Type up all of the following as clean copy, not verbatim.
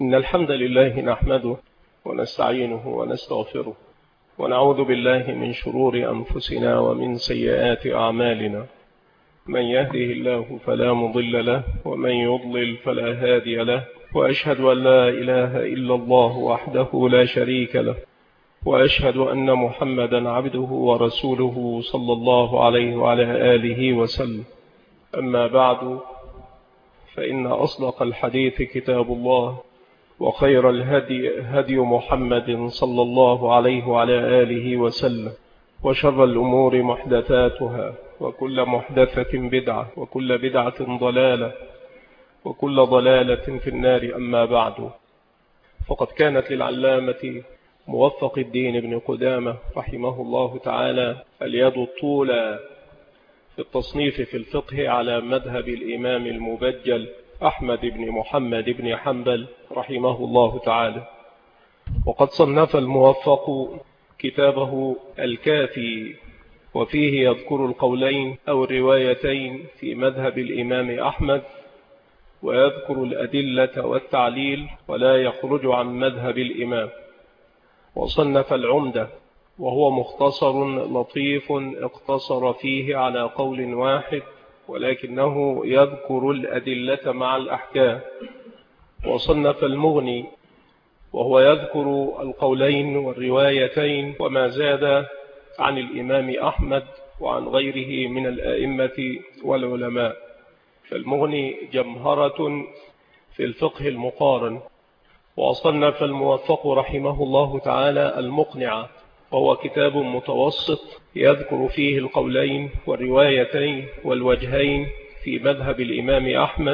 إن الحمد لله نحمده ونستعينه ونستغفره ونعوذ بالله من شرور أنفسنا ومن سيئات أعمالنا. من يهده الله فلا مضل له ومن يضلل فلا هادي له، وأشهد أن لا إله إلا الله وحده لا شريك له، وأشهد أن محمدا عبده ورسوله صلى الله عليه وعلى آله وسلم. أما بعد، فإن أصدق الحديث كتاب الله، وخير الهدي هدي محمد صلى الله عليه وعلى آله وسلم، وشر الأمور محدثاتها، وكل محدثة بدعة، وكل بدعة ضلالة، وكل ضلالة في النار. أما بعد، فقد كانت للعلامة موفق الدين ابن قدامة رحمه الله تعالى اليد الطولى في التصنيف في الفقه على مذهب الإمام المبجل أحمد بن محمد بن حنبل رحمه الله تعالى. وقد صنف الموفق كتابه الكافي، وفيه يذكر القولين أو الروايتين في مذهب الإمام أحمد، ويذكر الأدلة والتعليل، ولا يخرج عن مذهب الإمام. وصنف العمدة، وهو مختصر لطيف اقتصر فيه على قول واحد، ولكنه يذكر الأدلة مع الأحكام. وصنف المغني، وهو يذكر القولين والروايتين وما زاد عن الإمام أحمد وعن غيره من الأئمة والعلماء. فالمغني جمهرة في الفقه المقارن. وصنف الموفق رحمه الله تعالى المقنع، وهو كتاب متوسط يذكر فيه القولين والروايتين والوجهين في مذهب الإمام أحمد،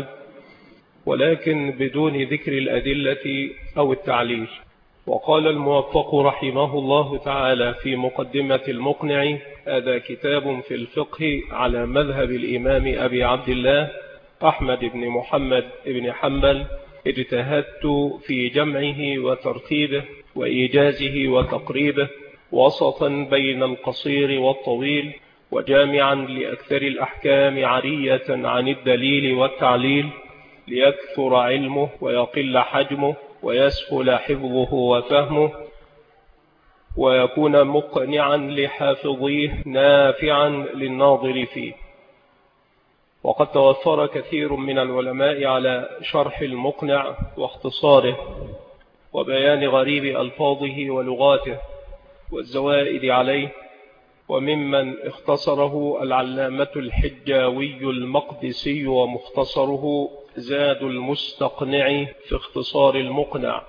ولكن بدون ذكر الأدلة أو التعليل. وقال الموفق رحمه الله تعالى في مقدمة المقنع: هذا كتاب في الفقه على مذهب الإمام أبي عبد الله أحمد بن محمد بن حنبل، اجتهدت في جمعه وترتيبه وإيجازه وتقريبه، وسطا بين القصير والطويل، وجامعا لأكثر الأحكام عرية عن الدليل والتعليل، ليكثر علمه ويقل حجمه ويسهل حفظه وفهمه، ويكون مقنعا لحافظيه نافعا للناظر فيه. وقد توفر كثير من العلماء على شرح المقنع واختصاره وبيان غريب ألفاظه ولغاته والزوائد عليه. وممن اختصره العلامة الحجاوي المقدسي، ومختصره زاد المستقنع في اختصار المقنع.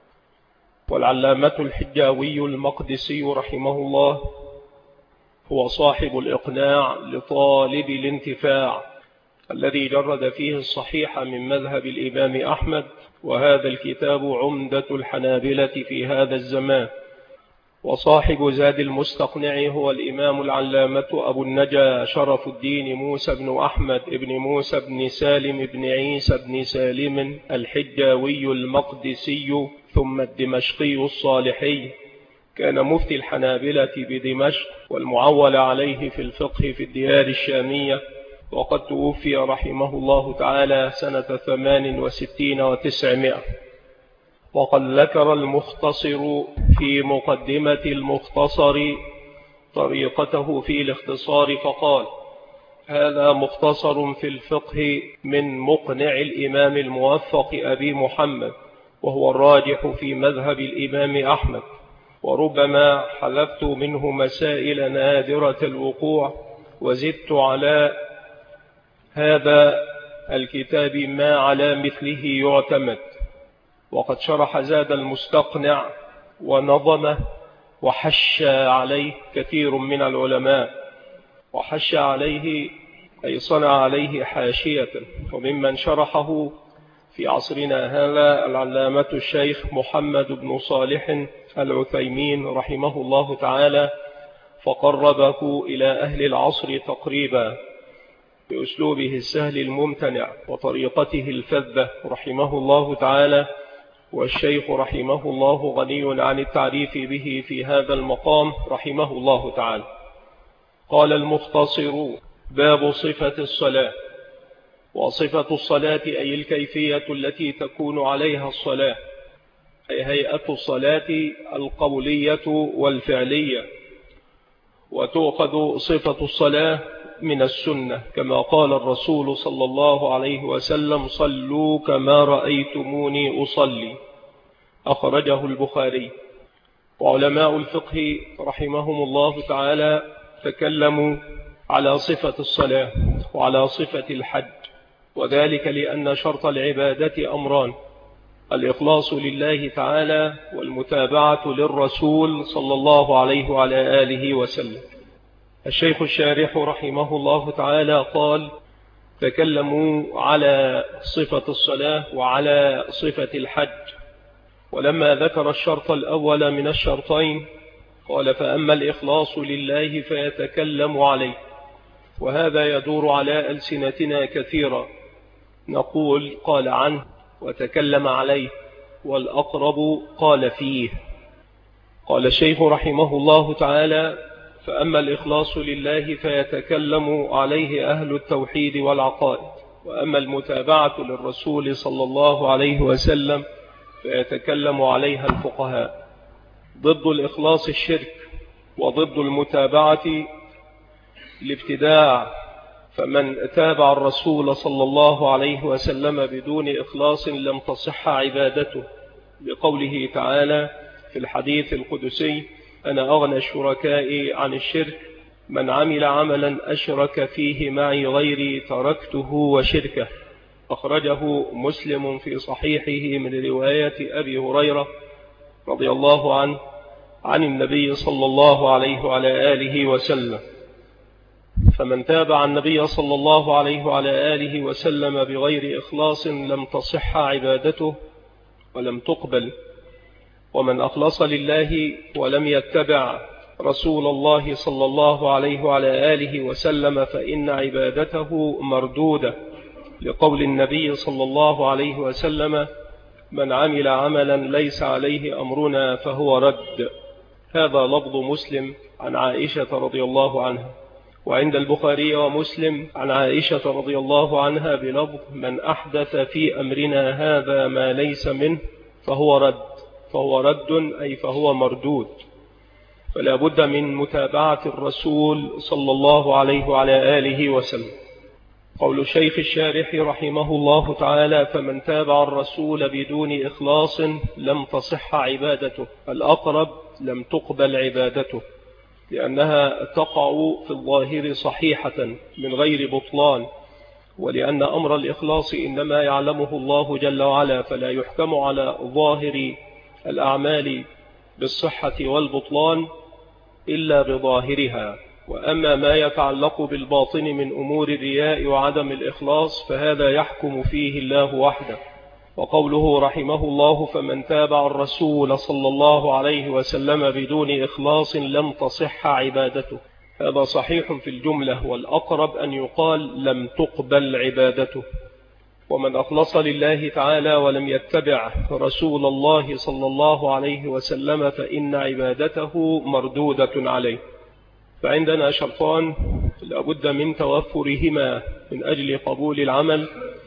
والعلامة الحجاوي المقدسي رحمه الله هو صاحب الإقناع لطالب الانتفاع، الذي جرد فيه الصحيح من مذهب الإمام أحمد، وهذا الكتاب عمدة الحنابلة في هذا الزمان. وصاحب زاد المستقنع هو الإمام العلامة أبو النجا شرف الدين موسى بن أحمد بن موسى بن سالم بن عيسى بن سالم الحجاوي المقدسي ثم الدمشقي الصالحي. كان مفتي الحنابلة بدمشق، والمعول عليه في الفقه في الديار الشامية، وقد توفي رحمه الله تعالى سنة 68 و900. وقد ذكر المختصر في مقدمة المختصر طريقته في الاختصار فقال: هذا مختصر في الفقه من مقنع الإمام الموفق أبي محمد، وهو الراجح في مذهب الإمام أحمد، وربما حذفت منه مسائل نادرة الوقوع، وزدت على هذا الكتاب ما على مثله يعتمد. وقد شرح زاد المستقنع ونظمه وحش عليه كثير من العلماء، وحش عليه أي صنع عليه حاشية. وممن شرحه في عصرنا هذا العلامة الشيخ محمد بن صالح العثيمين رحمه الله تعالى، فقربه إلى أهل العصر تقريبا بأسلوبه السهل الممتنع وطريقته الفذة رحمه الله تعالى. والشيخ رحمه الله غني عن التعريف به في هذا المقام رحمه الله تعالى. قال المختصر: باب صفة الصلاة. وصفة الصلاة أي الكيفية التي تكون عليها الصلاة، أي هيئة الصلاة القولية والفعلية، وتؤخذ صفة الصلاة من السنة، كما قال الرسول صلى الله عليه وسلم: صلوا كما رأيتموني أصلي، أخرجه البخاري. وعلماء الفقه رحمهم الله تعالى تكلموا على صفة الصلاة وعلى صفة الحج، وذلك لأن شرط العبادة أمران: الإخلاص لله تعالى والمتابعة للرسول صلى الله عليه وعلى آله وسلم. الشيخ الشارح رحمه الله تعالى قال: تكلموا على صفة الصلاة وعلى صفة الحج، ولما ذكر الشرط الأول من الشرطين قال: فأما الإخلاص لله فيتكلم عليه، وهذا يدور على ألسنتنا كثيرا، نقول قال عنه وتكلم عليه، والأقرب قال فيه. قال الشيخ رحمه الله تعالى: فأما الإخلاص لله فيتكلم عليه أهل التوحيد والعقائد، وأما المتابعة للرسول صلى الله عليه وسلم فيتكلم عليها الفقهاء. ضد الإخلاص الشرك، وضد المتابعة الابتداع، فمن تابع الرسول صلى الله عليه وسلم بدون إخلاص لم تصح عبادته، لقوله تعالى في الحديث القدسي: أنا أغنى الشركاء عن الشرك، من عمل عملا أشرك فيه معي غيري تركته وشركه، أخرجه مسلم في صحيحه من رواية أبي هريرة رضي الله عنه عن النبي صلى الله عليه وعلى آله وسلم. فمن تابع النبي صلى الله عليه وعلى آله وسلم بغير إخلاص لم تصح عبادته ولم تقبل. ومن أخلص لله ولم يتبع رسول الله صلى الله عليه وعلى آله وسلم فإن عبادته مردودة، لقول النبي صلى الله عليه وسلم: من عمل عملا ليس عليه أمرنا فهو رد. هذا لفظ مسلم عن عائشة رضي الله عنها، وعند البخاري ومسلم عن عائشة رضي الله عنها بلفظ: من أحدث في أمرنا هذا ما ليس منه فهو رد. فهو رد أي فهو مردود. فلا بد من متابعة الرسول صلى الله عليه وعلى آله وسلم. قول شيخ الشارح رحمه الله تعالى: فمن تابع الرسول بدون إخلاص لم تصح عبادته، الأقرب لم تقبل عبادته، لأنها تقع في الظاهر صحيحة من غير بطلان، ولأن أمر الإخلاص إنما يعلمه الله جل وعلا، فلا يحكم على ظاهر الأعمال بالصحة والبطلان إلا بظاهرها. وأما ما يتعلق بالباطن من أمور الرياء وعدم الإخلاص فهذا يحكم فيه الله وحده. وقوله رحمه الله: فمن تابع الرسول صلى الله عليه وسلم بدون إخلاص لم تصح عبادته، هذا صحيح في الجملة، والأقرب أن يقال لم تقبل عبادته. ومن أخلص لله تعالى ولم يتبع رسول الله صلى الله عليه وسلم فإن عبادته مردودة عليه. فعندنا شرطان لابد من توفرهما من أجل قبول العمل،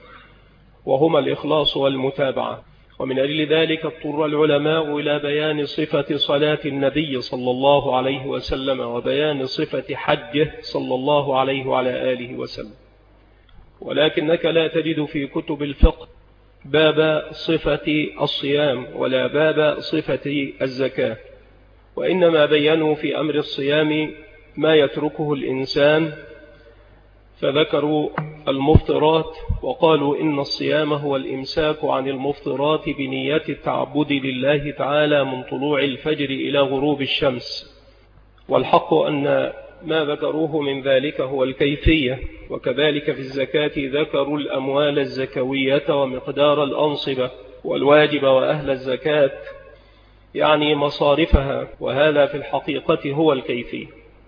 وهما الإخلاص والمتابعة. ومن أجل ذلك اضطر العلماء إلى بيان صفة صلاة النبي صلى الله عليه وسلم وبيان صفة حجه صلى الله عليه وعلى آله وسلم. ولكنك لا تجد في كتب الفقه باب صفة الصيام ولا باب صفة الزكاة، وإنما بينوا في أمر الصيام ما يتركه الإنسان، فذكروا المفطرات وقالوا إن الصيام هو الإمساك عن المفطرات بنية التعبد لله تعالى من طلوع الفجر إلى غروب الشمس. والحق أن ما ذكروه من ذلك هو الكيفية. وكذلك في الزكاة ذكروا الأموال الزكوية ومقدار الأنصبة والواجب وأهل الزكاة، يعني مصارفها، وهذا في الحقيقة هو الكيفية.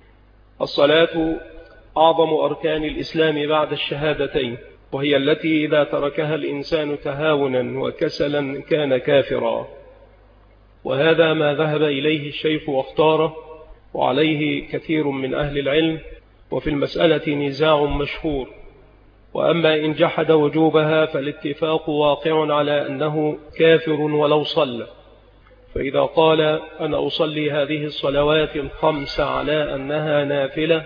الصلاة أعظم أركان الإسلام بعد الشهادتين، وهي التي إذا تركها الإنسان تهاونا وكسلا كان كافرا، وهذا ما ذهب إليه الشيخ واختاره، وعليه كثير من أهل العلم، وفي المسألة نزاع مشهور. وأما إن جحد وجوبها فالاتفاق واقع على أنه كافر ولو صلى، فإذا قال أنا أصلي هذه الصلوات الخمس على أنها نافلة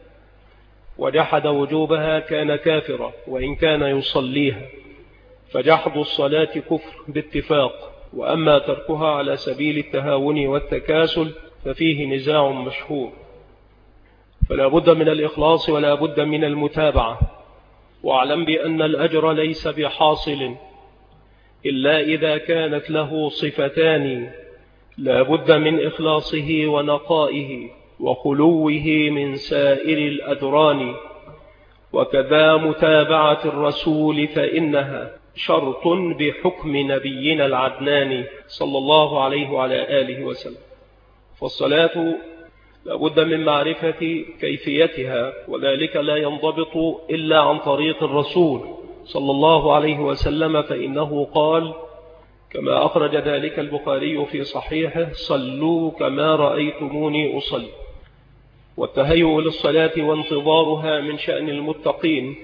وجحد وجوبها كان كافرا وإن كان يصليها، فجحد الصلاة كفر باتفاق. وأما تركها على سبيل التهاون والتكاسل ففيه نزاع مشهور، فلا بد من الإخلاص ولا بد من المتابعة. واعلم بأن الأجر ليس بحاصل إلا إذا كانت له صفتان: لا بد من إخلاصه ونقائه وخلوه من سائر الأدران، وكذا متابعة الرسول فإنها شرط بحكم نبينا العدنان صلى الله عليه وعلى آله وسلم. فالصلاة لا بد من معرفة كيفيتها، وذلك لا ينضبط إلا عن طريق الرسول صلى الله عليه وسلم، فإنه قال كما أخرج ذلك البخاري في صحيحه: صلوا كما رأيتموني أصلي. والتهيؤ للصلاة وانتظارها من شأن المتقين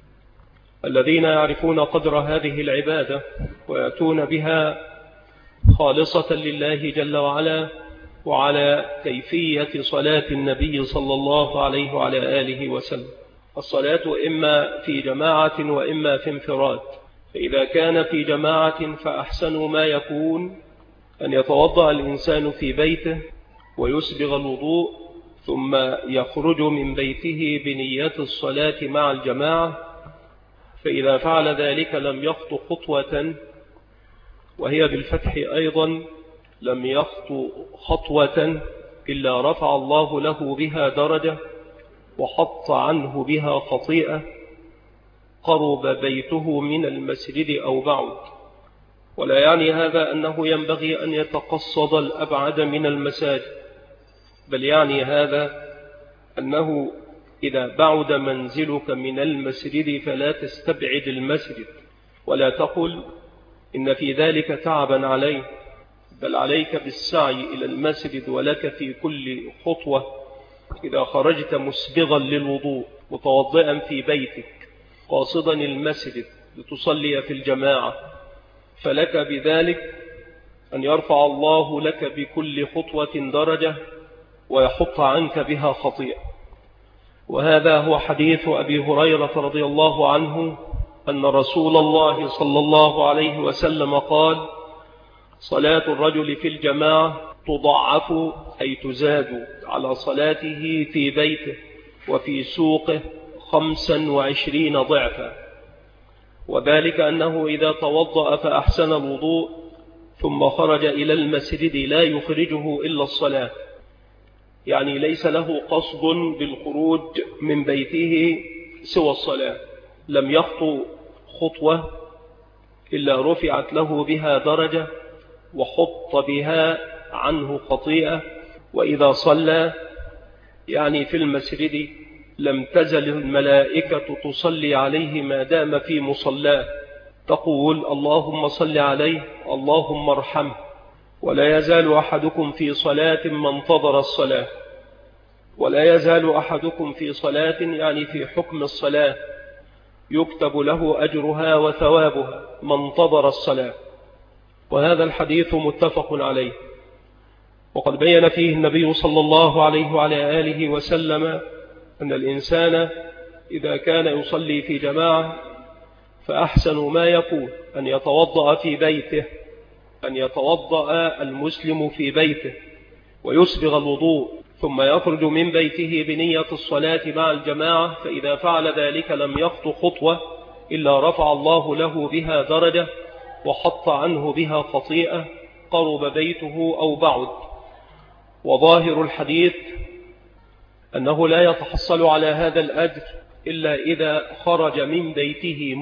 الذين يعرفون قدر هذه العبادة ويأتون بها خالصة لله جل وعلا، وعلى كيفية صلاة النبي صلى الله عليه وعلى آله وسلم. الصلاة إما في جماعة وإما في انفراد، فإذا كان في جماعة فأحسن ما يكون أن يتوضأ الإنسان في بيته ويسبغ الوضوء ثم يخرج من بيته بنية الصلاة مع الجماعة، فإذا فعل ذلك لم يخطو خطوة، وهي بالفتح أيضا لم يخطو خطوة إلا رفع الله له بها درجة وحط عنه بها خطيئة، قرب بيته من المسجد أو بعد. ولا يعني هذا أنه ينبغي أن يتقصد الأبعد من المساجد، بل يعني هذا أنه إذا بعد منزلك من المسجد فلا تستبعد المسجد، ولا تقل إن في ذلك تعبا عليه، بل عليك بالسعي إلى المسجد، ولك في كل خطوة إذا خرجت مسبغا للوضوء متوضئا في بيتك قاصدا المسجد لتصلي في الجماعة، فلك بذلك أن يرفع الله لك بكل خطوة درجة ويحط عنك بها خطيئة. وهذا هو حديث أبي هريرة رضي الله عنه أن رسول الله صلى الله عليه وسلم قال: صلاة الرجل في الجماعة تضعف أي تزاد على صلاته في بيته وفي سوقه 25 ضعفا. وذلك أنه إذا توضأ فأحسن الوضوء ثم خرج إلى المسجد لا يخرجه إلا الصلاة، يعني ليس له قصد بالخروج من بيته سوى الصلاة، لم يخطو خطوة إلا رفعت له بها درجة وحط بها عنه خطيئة. وإذا صلى يعني في المسجد لم تزل الملائكة تصلي عليه ما دام في مصلاه، تقول: اللهم صل عليه، اللهم ارحمه. ولا يزال أحدكم في صلاة ما انتظر الصلاة، ولا يزال أحدكم في صلاة يعني في حكم الصلاة يكتب له أجرها وثوابها ما انتظر الصلاة. وهذا الحديث متفق عليه. وقد بين فيه النبي صلى الله عليه وعلى آله وسلم أن الإنسان إذا كان يصلي في جماعة فأحسن ما يكون أن يتوضأ في بيته، أن يتوضأ المسلم في بيته ويسبغ الوضوء ثم يخرج من بيته بنية الصلاة مع الجماعة، فإذا فعل ذلك لم يخطو خطوة إلا رفع الله له بها درجة وحط عنه بها خطيئة، قرب بيته أو بعد. وظاهر الحديث أنه لا يتحصل على هذا الأجر إلا إذا خرج من بيته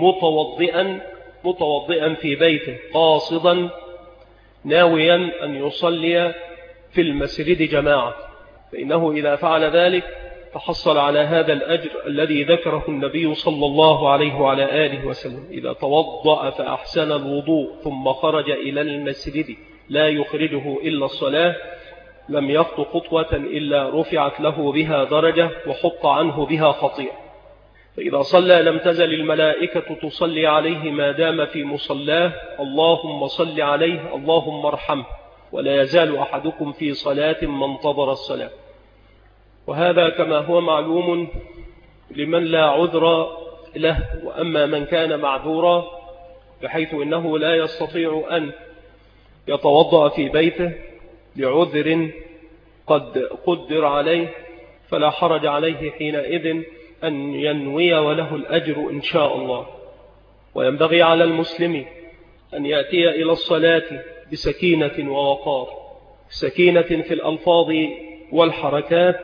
متوضئا في بيته قاصدا ناويا أن يصلي في المسجد جماعة، فإنه إذا فعل ذلك تحصل على هذا الأجر الذي ذكره النبي صلى الله عليه وعلى آله وسلم: إذا توضأ فأحسن الوضوء ثم خرج إلى المسجد لا يخرجه إلا الصلاة لم يخطو خطوة إلا رفعت له بها درجة وحط عنه بها خطيئة. فإذا صلى لم تزل الملائكة تصلي عليه ما دام في مصلاه: اللهم صل عليه، اللهم ارحمه. ولا يزال أحدكم في صلاة ما انتظر الصلاة. وهذا كما هو معلوم لمن لا عذر له. وأما من كان معذورا بحيث إنه لا يستطيع أن يتوضأ في بيته لعذر قد قدر عليه، فلا حرج عليه حينئذ أن ينوي وله الأجر إن شاء الله. وينبغي على المسلم أن يأتي إلى الصلاة بسكينة ووقار، سكينة في الألفاظ والحركات،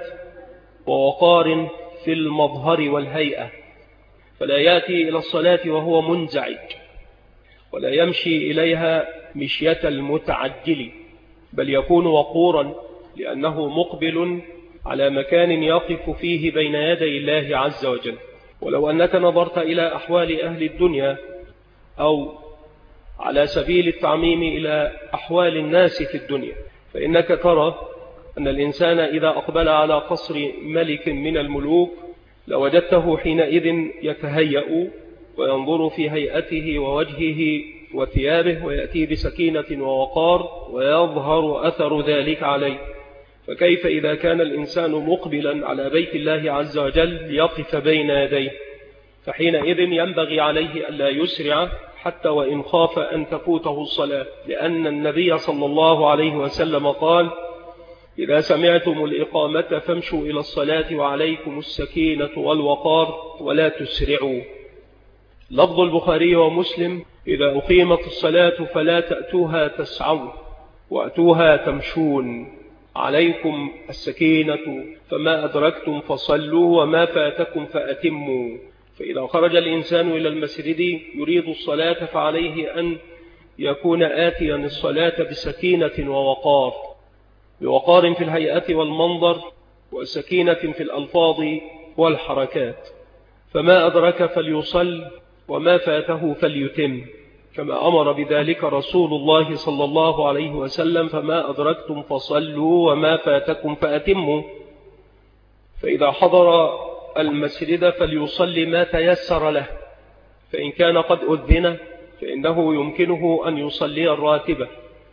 ووقار في المظهر والهيئة، فلا يأتي إلى الصلاة وهو منزعج، ولا يمشي إليها مشية المتعجل، بل يكون وقورا لأنه مقبل على مكان يقف فيه بين يدي الله عز وجل. ولو أنك نظرت إلى أحوال أهل الدنيا، أو على سبيل التعميم إلى أحوال الناس في الدنيا، فإنك ترى أن الإنسان إذا أقبل على قصر ملك من الملوك لوجدته حينئذ يتهيأ وينظر في هيئته ووجهه وثيابه، ويأتي بسكينة ووقار، ويظهر أثر ذلك عليه. فكيف إذا كان الإنسان مقبلا على بيت الله عز وجل ليقف بين يديه؟ فحينئذ ينبغي عليه ألا يسرع حتى وإن خاف أن تفوته الصلاة، لأن النبي صلى الله عليه وسلم قال: إذا سمعتم الإقامة فامشوا إلى الصلاة وعليكم السكينة والوقار ولا تسرعوا. لفظ البخاري ومسلم: إذا أقيمت الصلاة فلا تأتوها تسعوا وأتوها تمشون، عليكم السكينة، فما أدركتم فصلوا وما فاتكم فأتموا. فإذا خرج الإنسان إلى المسجد يريد الصلاة فعليه أن يكون آتيا الصلاة بسكينة ووقار، بوقار في الهيئة والمنظر، وسكينة في الألفاظ والحركات. فما أدرك فليصل وما فاته فليتم، كما أمر بذلك رسول الله صلى الله عليه وسلم: فما أدركتم فصلوا وما فاتكم فأتموا. فإذا حضر المسجد فليصلي ما تيسر له، فإن كان قد أذن فإنه يمكنه أن يصلي الراتبة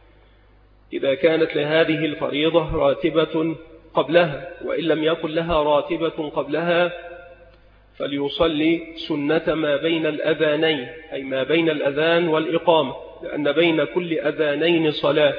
إذا كانت لهذه الفريضة راتبة قبلها، وإن لم يكن لها راتبة قبلها فليصلي سنة ما بين الأذانين، أي ما بين الأذان والإقامة، لأن بين كل أذانين صلاة.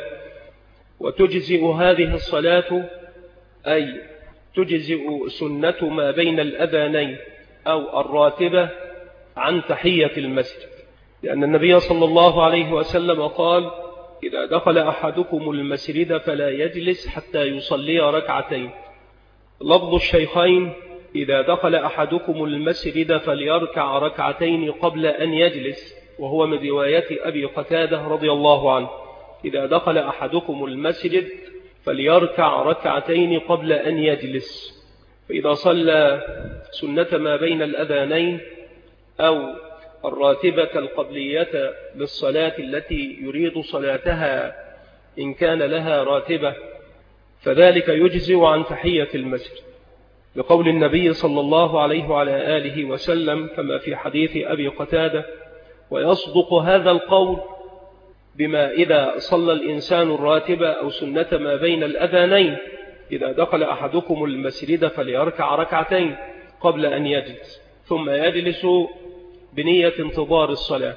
وتجزئ هذه الصلاة، أي تجزئ سنة ما بين الأذانين أو الراتبة عن تحية المسجد، لأن النبي صلى الله عليه وسلم قال: إذا دخل أحدكم المسجد فلا يجلس حتى يصلي ركعتين. لفظ الشيخين: إذا دخل أحدكم المسجد فليركع ركعتين قبل أن يجلس، وهو من رواية أبي قتادة رضي الله عنه: إذا دخل أحدكم المسجد فليركع ركعتين قبل أن يجلس. فإذا صلى سنة ما بين الأذانين أو الراتبة القبلية للصلاة التي يريد صلاتها إن كان لها راتبة، فذلك يجزئ عن تحية المسجد، لقول النبي صلى الله عليه وعلى آله وسلم كما في حديث أبي قتادة: ويصدق هذا القول بما إذا صلى الإنسان الراتبة أو سنة ما بين الأذانين: إذا دخل أحدكم المسجد فليركع ركعتين قبل أن يجلس، ثم يجلس بنية انتظار الصلاة،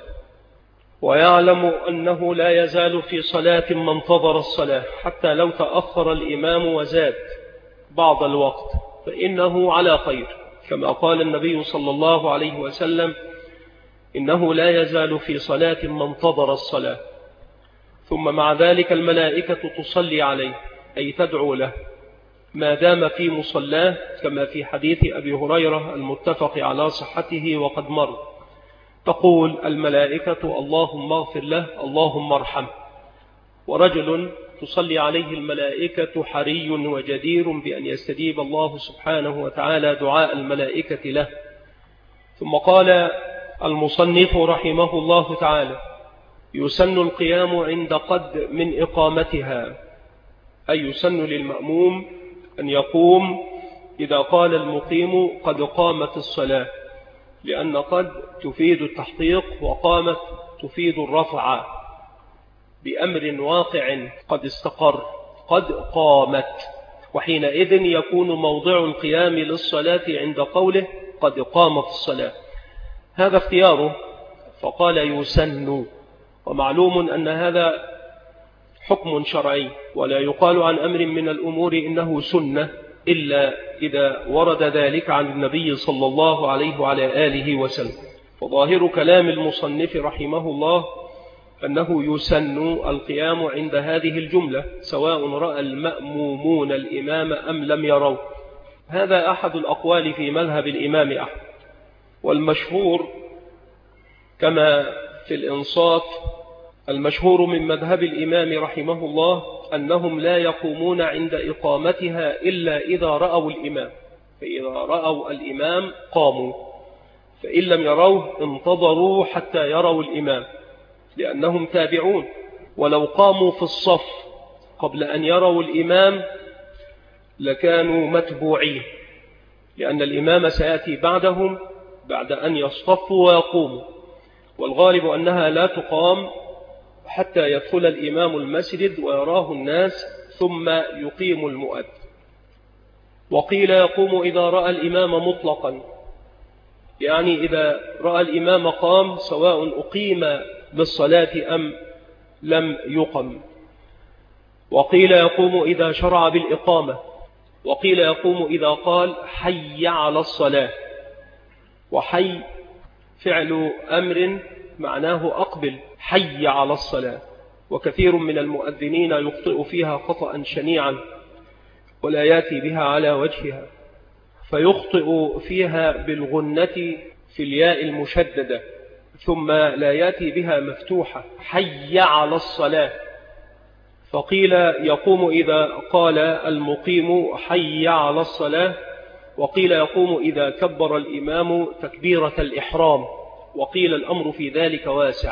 ويعلم أنه لا يزال في صلاة ما انتظر الصلاة، حتى لو تأخر الإمام وزاد بعض الوقت فإنه على خير، كما قال النبي صلى الله عليه وسلم: إنه لا يزال في صلاة ما انتظر الصلاة. ثم مع ذلك الملائكة تصلي عليه، أي تدعو له ما دام في مصلاه، كما في حديث أبي هريرة المتفق على صحته وقد مر، تقول الملائكة: اللهم اغفر له، اللهم ارحمه. ورجل تصلي عليه الملائكة حري وجدير بأن يستجيب الله سبحانه وتعالى دعاء الملائكة له. ثم قال المصنف رحمه الله تعالى: يسن القيام عند قد من إقامتها، أي يسن للمأموم أن يقوم إذا قال المقيم قد قامت الصلاة، لأن قد تفيد التحقيق، وقامت تفيد الرفع، بأمر واقع قد استقر قد قامت، وحينئذ يكون موضع القيام للصلاة عند قوله قد قامت الصلاة. هذا اختياره، فقال يسن، ومعلوم أن هذا حكم شرعي، ولا يقال عن أمر من الأمور إنه سنة إلا إذا ورد ذلك عن النبي صلى الله عليه وعلى آله وسلم. وظاهر كلام المصنف رحمه الله أنه يسن القيام عند هذه الجملة سواء رأى المأمومون الإمام أم لم يروا. هذا أحد الأقوال في مذهب الإمام أحمد، والمشهور كما في الإنصاف المشهور من مذهب الإمام رحمه الله أنهم لا يقومون عند إقامتها إلا إذا رأوا الإمام، فإذا رأوا الإمام قاموا، فإن لم يروه انتظروا حتى يروا الإمام لأنهم تابعون، ولو قاموا في الصف قبل أن يروا الإمام لكانوا متبوعين، لأن الإمام سيأتي بعدهم بعد أن يصطفوا ويقوموا، والغالب أنها لا تقام حتى يدخل الإمام المسجد ويراه الناس ثم يقيم المؤذن. وقيل يقوم إذا رأى الإمام مطلقا، يعني إذا رأى الإمام قام سواء أقيم بالصلاة أم لم يقم. وقيل يقوم إذا شرع بالإقامة، وقيل يقوم إذا قال حي على الصلاة، وحي فعل أمر معناه أقبل، حي على الصلاة، وكثير من المؤذنين يخطئ فيها خطأ شنيعا ولا يأتي بها على وجهها، فيخطئ فيها بالغنة في الياء المشددة ثم لا يأتي بها مفتوحة، حي على الصلاة. فقيل يقوم إذا قال المقيم حي على الصلاة، وقيل يقوم إذا كبر الإمام تكبيرة الإحرام، وقيل الأمر في ذلك واسع.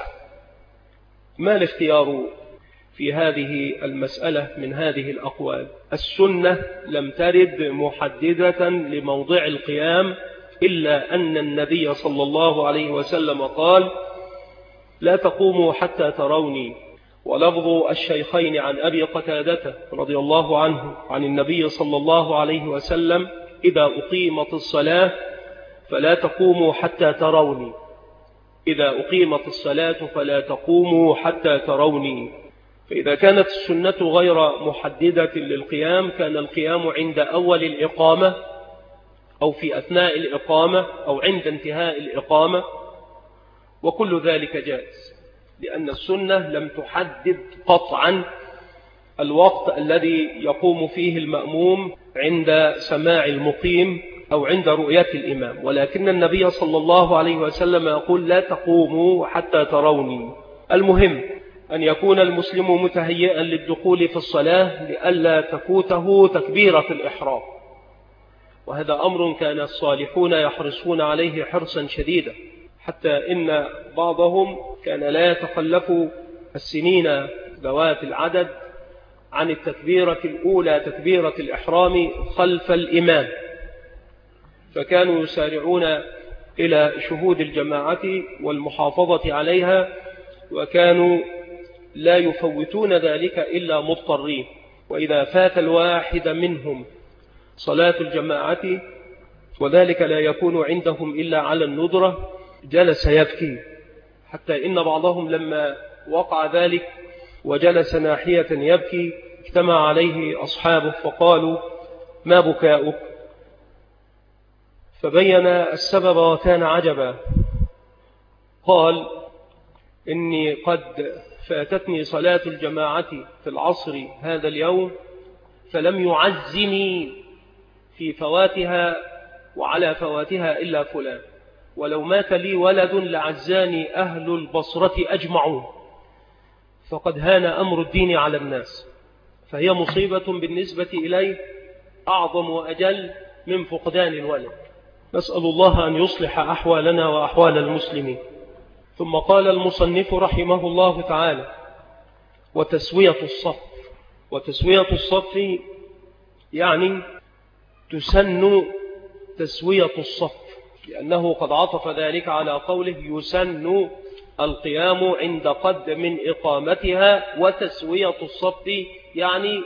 ما الاختيار في هذه المسألة من هذه الأقوال؟ السنة لم ترد محددة لموضع القيام إلا أن النبي صلى الله عليه وسلم قال لا تقوموا حتى تروني. ولفظ الشيخين عن أبي قتادة رضي الله عنه عن النبي صلى الله عليه وسلم إذا أقيمت الصلاة فلا تقوموا حتى تروني، إذا أقيمت الصلاة فلا تقوموا حتى تروني. فإذا كانت السنة غير محددة للقيام كان القيام عند أول الإقامة أو في أثناء الإقامة أو عند انتهاء الإقامة، وكل ذلك جائز، لأن السنة لم تحدد قطعا الوقت الذي يقوم فيه المأموم عند سماع المقيم أو عند رؤية الإمام، ولكن النبي صلى الله عليه وسلم يقول لا تقوموا حتى تروني. المهم أن يكون المسلم متهيئا للدخول في الصلاة لئلا تفوته تكبيرة الإحرام، وهذا أمر كان الصالحون يحرصون عليه حرصا شديدا، حتى إن بعضهم كان لا يتخلف السنين ذوات العدد عن التكبيرة الأولى تكبيرة الإحرام خلف الإمام، فكانوا يسارعون إلى شهود الجماعة والمحافظة عليها، وكانوا لا يفوتون ذلك إلا مضطرين. وإذا فات الواحد منهم صلاة الجماعة وذلك لا يكون عندهم إلا على الندرة جلس يبكي، حتى إن بعضهم لما وقع ذلك وجلس ناحية يبكي اجتمع عليه أصحابه فقالوا ما بكاؤك؟ فبين السبب وكان عجبا، قال إني قد فاتتني صلاة الجماعة في العصر هذا اليوم فلم يعزني في فواتها وعلى فواتها إلا فلان، ولو مات لي ولد لعزاني أهل البصرة أجمعون، فقد هان أمر الدين على الناس، فهي مصيبة بالنسبة إليه أعظم وأجل من فقدان الولد. نسأل الله أن يصلح أحوالنا وأحوال المسلمين. ثم قال المصنف رحمه الله تعالى وتسوية الصف. وتسوية الصف يعني تسن تسوية الصف، لأنه قد عطف ذلك على قوله يسن القيام عند قد من إقامتها وتسوية الصف، يعني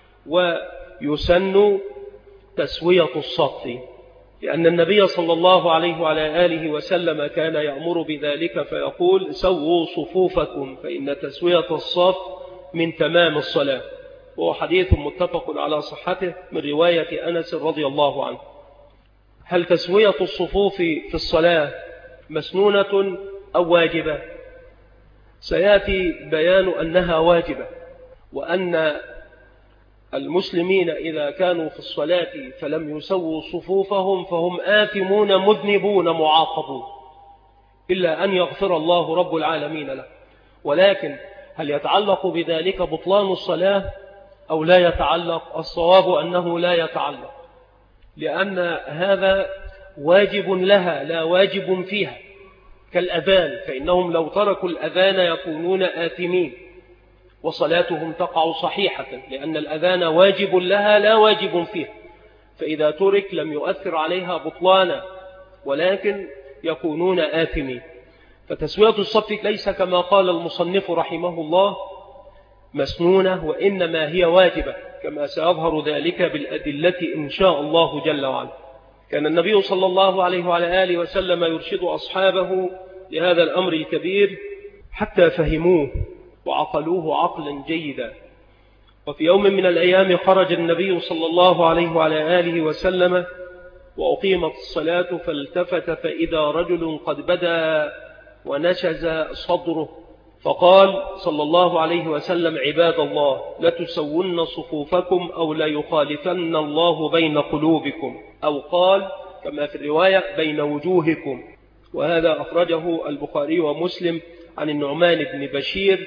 ويسن تسوية الصف، لأن النبي صلى الله عليه وعلى آله وسلم كان يأمر بذلك فيقول سووا صفوفكم فإن تسوية الصف من تمام الصلاة. وهو حديث متفق على صحته من رواية أنس رضي الله عنه. هل تسوية الصفوف في الصلاة مسنونة أو واجبة؟ سيأتي بيان أنها واجبة، وأن المسلمين إذا كانوا في الصلاة فلم يسووا صفوفهم فهم آثمون مذنبون معاقبون، إلا أن يغفر الله رب العالمين له. ولكن هل يتعلق بذلك بطلان الصلاة أو لا يتعلق؟ الصواب أنه لا يتعلق، لأن هذا واجب لها لا واجب فيها، كالأذان، فإنهم لو تركوا الأذان يكونون آثمين وصلاتهم تقع صحيحة، لأن الأذان واجب لها لا واجب فيها، فإذا ترك لم يؤثر عليها بطلانا ولكن يكونون آثمين. فتسوية الصف ليس كما قال المصنف رحمه الله مسنونة، وإنما هي واجبة، كما سيظهر ذلك بالأدلة إن شاء الله جل وعلا. كان النبي صلى الله عليه وعلى آله وسلم يرشد أصحابه لهذا الأمر الكبير حتى فهموه وعقلوه عقلا جيدا. وفي يوم من الأيام خرج النبي صلى الله عليه وعلى آله وسلم وأقيمت الصلاة، فالتفت فإذا رجل قد بدا ونشز صدره، فقال صلى الله عليه وسلم عباد الله لتسون صفوفكم أو ليخالفن الله بين قلوبكم، أو قال كما في الرواية بين وجوهكم. وهذا أخرجه البخاري ومسلم عن النعمان بن بشير،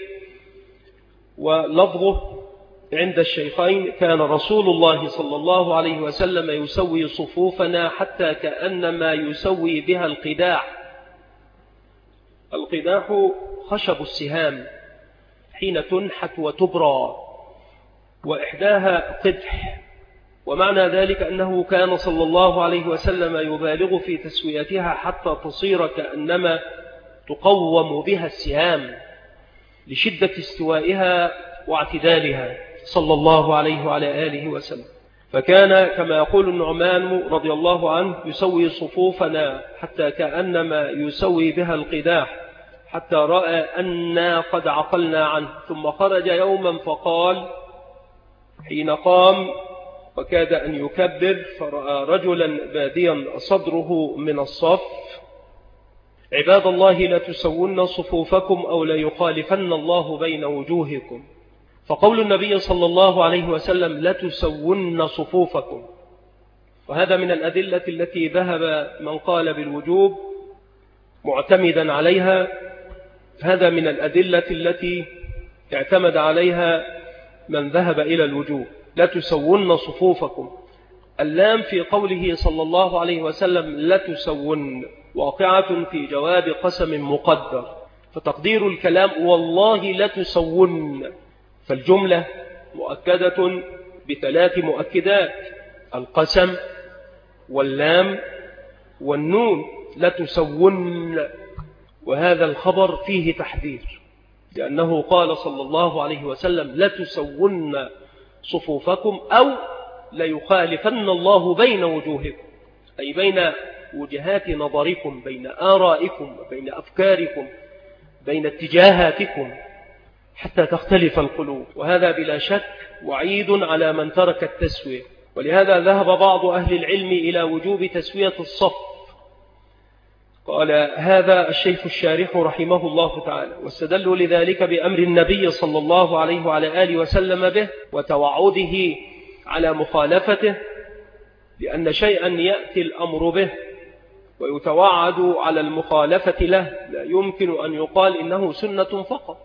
ولفظه عند الشيخين كان رسول الله صلى الله عليه وسلم يسوي صفوفنا حتى كأنما يسوي بها القداح. القداح خشب السهام حين تنحت وتبرى، وإحداها قدح، ومعنى ذلك أنه كان صلى الله عليه وسلم يبالغ في تسويتها حتى تصير كأنما تقوم بها السهام لشدة استوائها واعتدالها صلى الله عليه وعلى آله وسلم. فكان كما يقول النعمان رضي الله عنه يسوي صفوفنا حتى كأنما يسوي بها القداح حتى رأى أننا قد عقلنا عنه. ثم خرج يوما فقال حين قام وكاد أن يكبر فرأى رجلا باديا صدره من الصف عباد الله لتسون صفوفكم أو ليخالفن الله بين وجوهكم. فقول النبي صلى الله عليه وسلم لتسون صفوفكم، وهذا من الأدلة التي ذهب من قال بالوجوب معتمدا عليها، هذا من الأدلة التي اعتمد عليها من ذهب إلى الوجوب. لتسون صفوفكم، اللام في قوله صلى الله عليه وسلم لتسون واقعة في جواب قسم مقدر، فتقدير الكلام والله لتسون، فالجملة مؤكدة بثلاث مؤكدات: القسم واللام والنون، لتسون. وهذا الخبر فيه تحذير، لأنه قال صلى الله عليه وسلم لتسون صفوفكم أو ليخالفن الله بين وجوهكم، أي بين وجهات نظركم، بين آرائكم، بين أفكاركم، بين اتجاهاتكم، حتى تختلف القلوب. وهذا بلا شك وعيد على من ترك التسوية. ولهذا ذهب بعض أهل العلم إلى وجوب تسوية الصف. قال هذا الشيخ الشارح رحمه الله تعالى، واستدلوا لذلك بأمر النبي صلى الله عليه وعلى آله وسلم به وتوعده على مخالفته، لأن شيئا يأتي الأمر به ويتوعد على المخالفة له لا يمكن أن يقال إنه سنة فقط.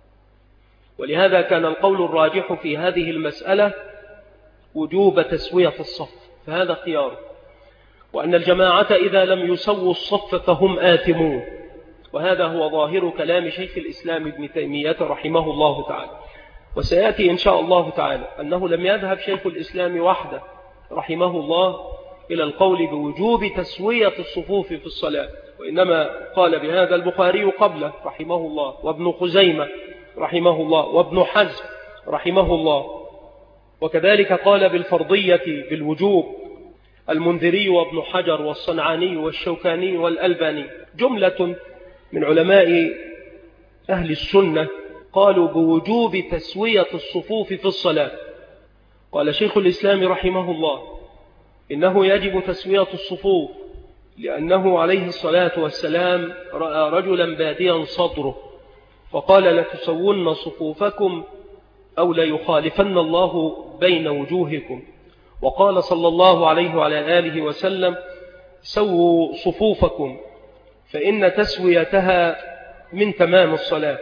ولهذا كان القول الراجح في هذه المسألة وجوب تسوية الصف، فهذا خيار، وأن الجماعة إذا لم يسووا الصف فهم آثمون، وهذا هو ظاهر كلام شيخ الإسلام ابن تيمية رحمه الله تعالى. وسيأتي إن شاء الله تعالى أنه لم يذهب شيخ الإسلام وحده رحمه الله إلى القول بوجوب تسوية الصفوف في الصلاة، وإنما قال بهذا البخاري قبله رحمه الله، وابن خزيمة رحمه الله، وابن حزم رحمه الله. وكذلك قال بالفرضية بالوجوب المنذري وابن حجر والصنعاني والشوكاني والألباني. جملة من علماء أهل السنة قالوا بوجوب تسوية الصفوف في الصلاة. قال شيخ الإسلام رحمه الله إنه يجب تسوية الصفوف، لأنه عليه الصلاة والسلام رأى رجلا باديا صدره فقال لتسون صفوفكم أو ليخالفن الله بين وجوهكم. وقال صلى الله عليه وعلى آله وسلم سووا صفوفكم فإن تسويتها من تمام الصلاة.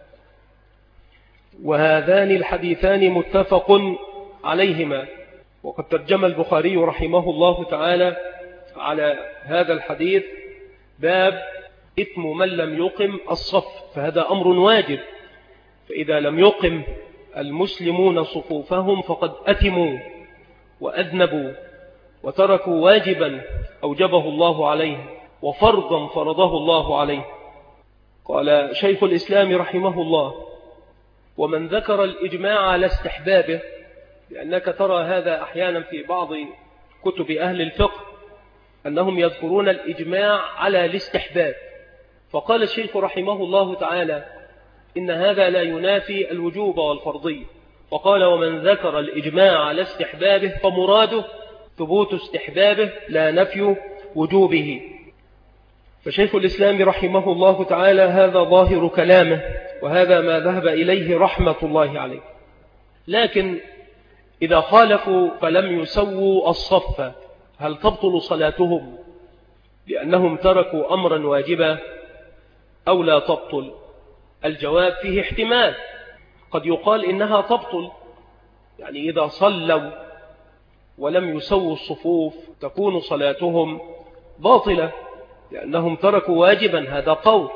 وهذان الحديثان متفق عليهما. وقد ترجم البخاري رحمه الله تعالى على هذا الحديث باب إثم من لم يقم الصف، فهذا أمر واجب. فإذا لم يقم المسلمون صفوفهم فقد أثموا وأذنبوا وتركوا واجبا أوجبه الله عليه وفرضا فرضه الله عليه. قال شيخ الإسلام رحمه الله ومن ذكر الإجماع على استحبابه، لأنك ترى هذا أحيانا في بعض كتب أهل الفقه أنهم يذكرون الإجماع على الاستحباب، فقال الشيخ رحمه الله تعالى إن هذا لا ينافي الوجوب والفرضية. وقال ومن ذكر الإجماع على استحبابه فمراده ثبوت استحبابه لا نفي وجوبه. فشيخ الإسلام رحمه الله تعالى هذا ظاهر كلامه، وهذا ما ذهب إليه رحمة الله عليه. لكن إذا خالفوا فلم يسووا الصف هل تبطل صلاتهم لأنهم تركوا أمرا واجبا أو لا تبطل؟ الجواب فيه احتمال، قد يقال إنها تبطل، يعني إذا صلوا ولم يسووا الصفوف تكون صلاتهم باطلة لأنهم تركوا واجبا، هذا قول.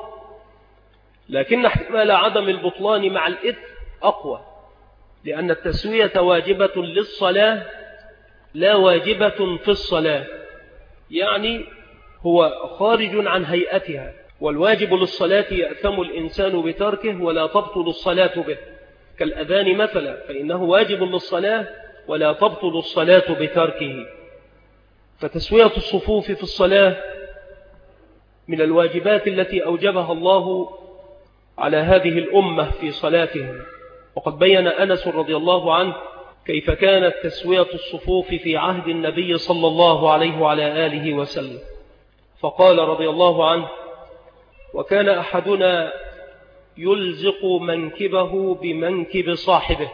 لكن احتمال عدم البطلان مع الإثم أقوى، لأن التسوية واجبة للصلاة لا واجبة في الصلاة، يعني هو خارج عن هيئتها، والواجب للصلاة يأثم الإنسان بتركه ولا تبطل الصلاة به، كالأذان مثلا فإنه واجب للصلاة ولا تبطل الصلاة بتركه. فتسوية الصفوف في الصلاة من الواجبات التي أوجبها الله على هذه الأمة في صلاتهم. وقد بين أنس رضي الله عنه كيف كانت تسوية الصفوف في عهد النبي صلى الله عليه وعلى آله وسلم، فقال رضي الله عنه وكان أحدنا يلزق منكبه بمنكب صاحبه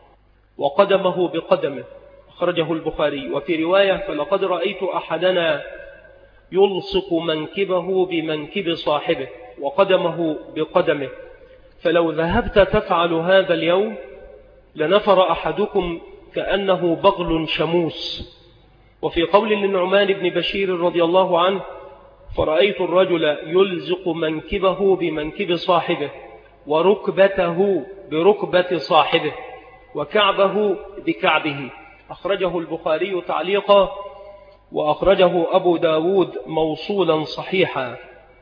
وقدمه بقدمه، أخرجه البخاري. وفي رواية فلقد رأيت أحدنا يلصق منكبه بمنكب صاحبه وقدمه بقدمه، فلو ذهبت تفعل هذا اليوم لنفر أحدكم كأنه بغل شموس. وفي قول للنعمان بن بشير رضي الله عنه فرأيت الرجل يلزق منكبه بمنكب صاحبه وركبته بركبة صاحبه وكعبه بكعبه، أخرجه البخاري تعليقا وأخرجه أبو داود موصولا صحيحا.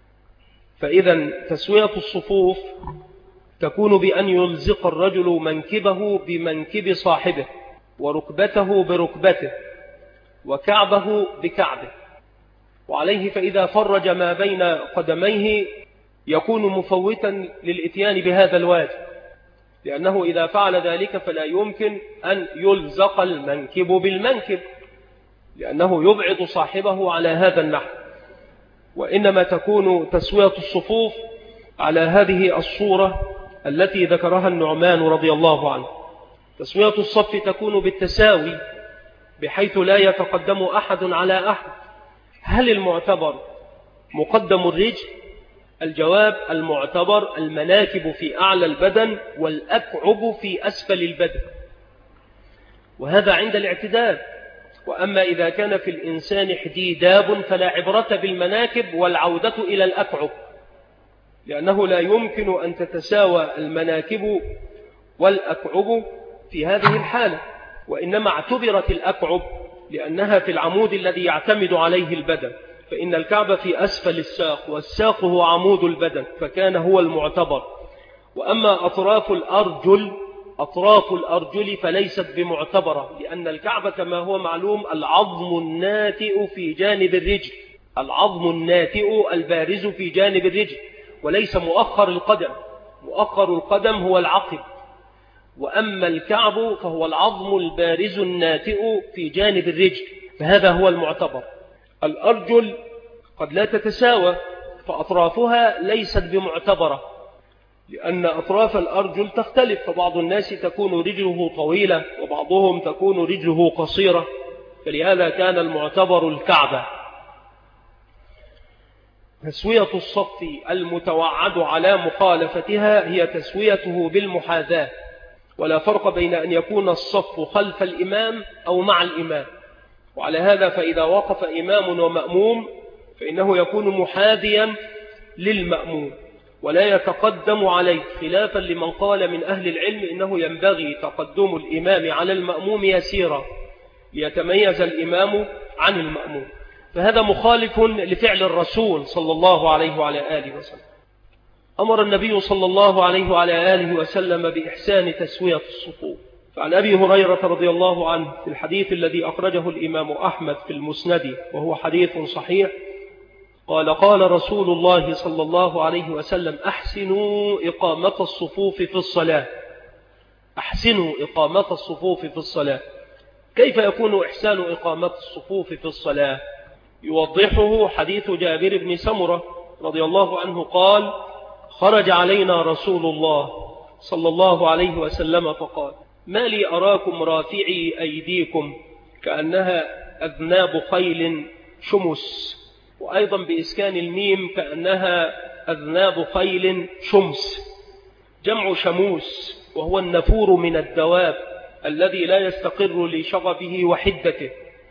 فإذا تسوية الصفوف تكون بأن يلزق الرجل منكبه بمنكب صاحبه وركبته بركبته وكعبه بكعبه، وعليه فإذا فرج ما بين قدميه يكون مفوتا للإتيان بهذا الواجب، لأنه إذا فعل ذلك فلا يمكن أن يلزق المنكب بالمنكب لأنه يبعد صاحبه على هذا النحو. وإنما تكون تسوية الصفوف على هذه الصورة التي ذكرها النعمان رضي الله عنه. تسوية الصف تكون بالتساوي بحيث لا يتقدم أحد على أحد. هل المعتبر مقدم الرجل؟ الجواب المعتبر المناكب في أعلى البدن والأكعب في أسفل البدن، وهذا عند الاعتدال. وأما إذا كان في الإنسان حديداب فلا عبرة بالمناكب والعودة إلى الأكعب، لأنه لا يمكن أن تتساوى المناكب والأكعب في هذه الحالة، وإنما اعتبرت الأكعب لأنها في العمود الذي يعتمد عليه البدن، فإن الكعب في أسفل الساق، والساق هو عمود البدن، فكان هو المعتبر. وأما أطراف الأرجل فليست بمعتبرة، لأن الكعب كما هو معلوم العظم الناتئ في جانب الرجل، العظم الناتئ البارز في جانب الرجل، وليس مؤخر القدم. مؤخر القدم هو العقب، وأما الكعب فهو العظم البارز الناتئ في جانب الرجل، فهذا هو المعتبر. الأرجل قد لا تتساوى، فأطرافها ليست بمعتبرة، لأن أطراف الأرجل تختلف، فبعض الناس تكون رجله طويلة وبعضهم تكون رجله قصيرة، فلهذا كان المعتبر الكعبة. تسوية الصف المتوعد على مخالفتها هي تسويته بالمحاذاة، ولا فرق بين أن يكون الصف خلف الإمام أو مع الإمام. وعلى هذا فإذا وقف إمام ومأموم فإنه يكون محاذيا للمأموم ولا يتقدم عليه، خلافا لمن قال من أهل العلم إنه ينبغي تقدم الإمام على المأموم يسيرا ليتميز الإمام عن المأموم، فهذا مخالف لفعل الرسول صلى الله عليه وعلى آله وسلم. أمر النبي صلى الله عليه وعلى آله وسلم بإحسان تسوية الصفوف. فعن أبي هريرة رضي الله عنه في الحديث الذي أخرجه الإمام أحمد في المسند وهو حديث صحيح قال: قال رسول الله صلى الله عليه وسلم: أحسنوا إقامة الصفوف في الصلاة. أحسنوا إقامة الصفوف في الصلاة. كيف يكون إحسان إقامة الصفوف في الصلاة؟ يوضحه حديث جابر بن سمرة رضي الله عنه قال: خرج علينا رسول الله صلى الله عليه وسلم فقال: ما لي أراكم رافعي أيديكم كأنها أذناب خيل شمس، وأيضا بإسكان الميم كأنها أذناب خيل شمس، جمع شموس، وهو النفور من الدواب الذي لا يستقر لشغبه وحدته.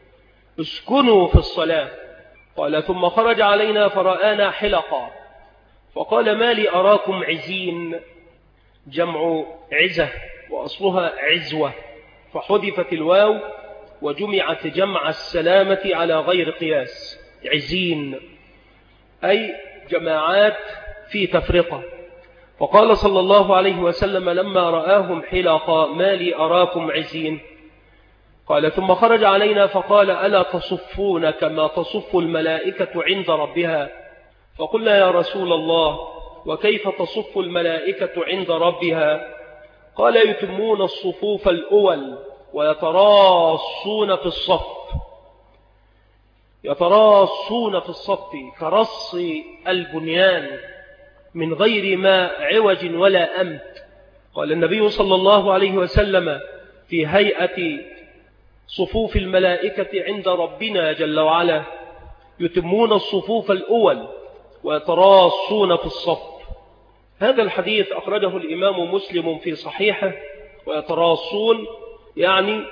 اسكنوا في الصلاة. قال: ثم خرج علينا فرآنا حلقا فقال: ما لي أراكم عزين، جمع عزة وأصلها عزوة، فحذفت الواو وجمعت جمع السلامة على غير قياس، عزين أي جماعات في تفرقة. فقال صلى الله عليه وسلم لما رآهم حلقا: ما لي أراكم عزين. قال: ثم خرج علينا فقال: ألا تصفون كما تصف الملائكة عند ربها؟ فقلنا: يا رسول الله، وكيف تصف الملائكة عند ربها؟ قال: يتمون الصفوف الأول ويتراصون في الصف. يتراصون في الصف كرص البنيان من غير ما عوج ولا أمت. قال النبي صلى الله عليه وسلم في هيئة صفوف الملائكة عند ربنا جل وعلا: يتمون الصفوف الأول ويتراصون في الصف. هذا الحديث أخرجه الإمام مسلم في صحيحه. ويتراصون يعني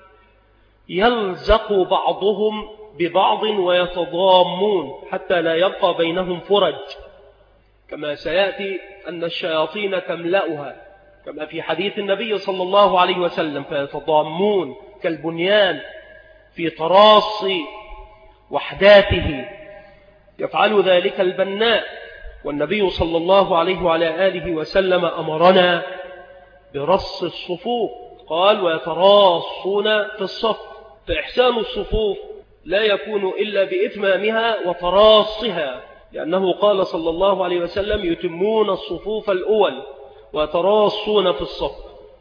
يلزق بعضهم ببعض ويتضامون حتى لا يبقى بينهم فرج، كما سيأتي أن الشياطين تملأها كما في حديث النبي صلى الله عليه وسلم: فيتضامون كالبنيان في تراص وحداته. يفعل ذلك البناء، والنبي صلى الله عليه وعلى آله وسلم أمرنا برص الصفوف. قال: ويتراصون في الصف. فإحسان الصفوف لا يكون إلا بإتمامها وتراصها، لأنه قال صلى الله عليه وسلم: يتمون الصفوف الأول ويتراصون في الصف.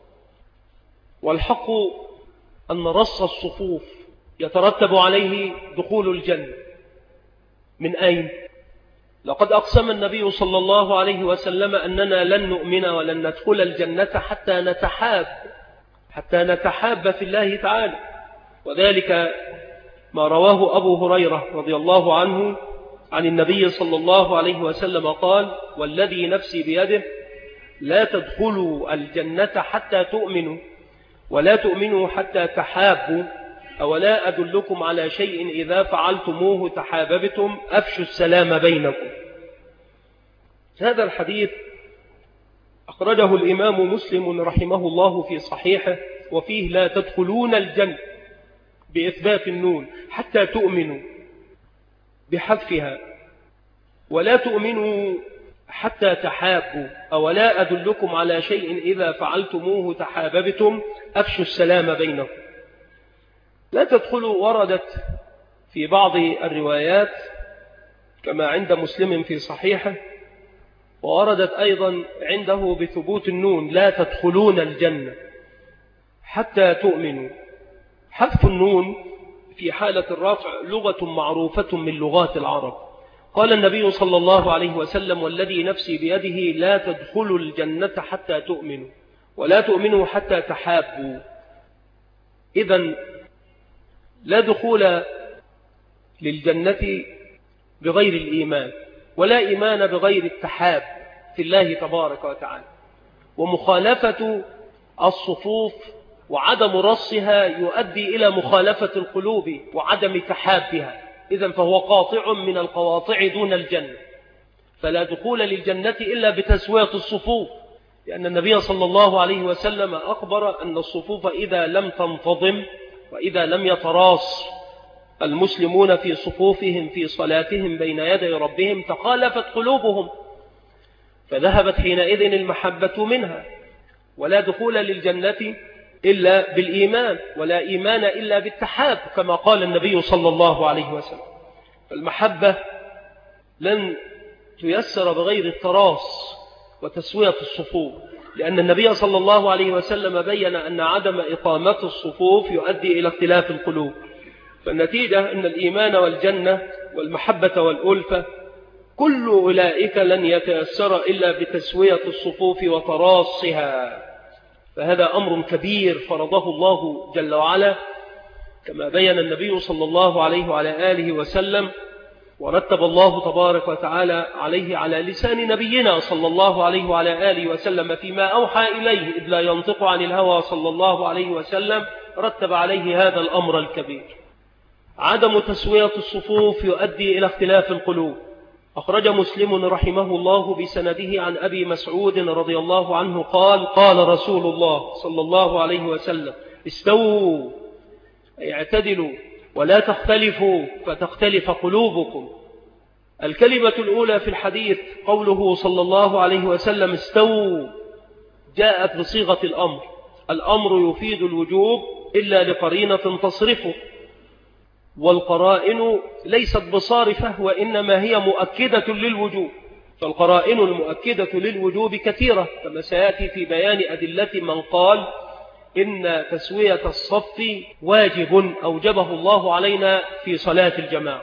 والحق أن رص الصفوف يترتب عليه دخول الجنة. من أين؟ لقد أقسم النبي صلى الله عليه وسلم أننا لن نؤمن ولن ندخل الجنة حتى نتحاب في الله تعالى. وذلك ما رواه أبو هريرة رضي الله عنه عن النبي صلى الله عليه وسلم قال: والذي نفسي بيده لا تدخلوا الجنة حتى تؤمنوا ولا تؤمنوا حتى تحابوا، أولا أدلكم على شيء إذا فعلتموه تحاببتم، أفشوا السلام بينكم. هذا الحديث أخرجه الإمام مسلم رحمه الله في صحيحه، وفيه: لا تدخلون الجنة بإثبات النون حتى تؤمنوا. بحذفها. ولا تؤمنوا حتى تحابوا، أولا أدلكم على شيء إذا فعلتموه تحاببتم أفشوا السلام بينكم. لا تدخلوا وردت في بعض الروايات كما عند مسلم في صحيحه، ووردت أيضا عنده بثبوت النون: لا تدخلون الجنة حتى تؤمنوا. حذف النون في حالة الرفع لغة معروفة من لغات العرب. قال النبي صلى الله عليه وسلم: والذي نفسي بيده لا تدخلوا الجنة حتى تؤمنوا، ولا تؤمنوا حتى تحابوا. إذن لا دخول للجنة بغير الإيمان، ولا إيمان بغير التحاب في الله تبارك وتعالى. ومخالفة الصفوف وعدم رصها يؤدي إلى مخالفة القلوب وعدم تحابها، إذن فهو قاطع من القواطع دون الجنة. فلا دخول للجنة إلا بتسوية الصفوف، لأن النبي صلى الله عليه وسلم أخبر أن الصفوف إذا لم تنتظم وإذا لم يتراص المسلمون في صفوفهم في صلاتهم بين يدي ربهم تخالفت قلوبهم، فذهبت حينئذ المحبة منها. ولا دخول للجنة إلا بالإيمان، ولا إيمان إلا بالتحاب كما قال النبي صلى الله عليه وسلم. فالمحبة لن تيسر بغير التراص وتسوية الصفوف، لأن النبي صلى الله عليه وسلم بيّن أن عدم إقامة الصفوف يؤدي إلى اختلاف القلوب. فالنتيجة أن الإيمان والجنة والمحبة والألفة كل أولئك لن يتيسر إلا بتسوية الصفوف وتراصها. فهذا أمر كبير فرضه الله جل وعلا كما بيّن النبي صلى الله عليه وعلى آله وسلم، ورتب الله تبارك وتعالى عليه على لسان نبينا صلى الله عليه وعلى آله وسلم فيما أوحى إليه، إذ لا ينطق عن الهوى صلى الله عليه وسلم، رتب عليه هذا الأمر الكبير. عدم تسوية الصفوف يؤدي إلى اختلاف القلوب. أخرج مسلم رحمه الله بسنده عن أبي مسعود رضي الله عنه قال: قال رسول الله صلى الله عليه وسلم: استووا، أي اعتدلوا، ولا تختلفوا فتختلف قلوبكم. الكلمة الأولى في الحديث قوله صلى الله عليه وسلم: استووا، جاءت بصيغة الأمر. الأمر يفيد الوجوب إلا لقرينة تصرفه، والقرائن ليست بصارفة وإنما هي مؤكدة للوجوب. فالقرائن المؤكدة للوجوب كثيرة كما سيأتي في بيان أدلة من قال إن تسوية الصف واجب أوجبه الله علينا في صلاة الجماعة.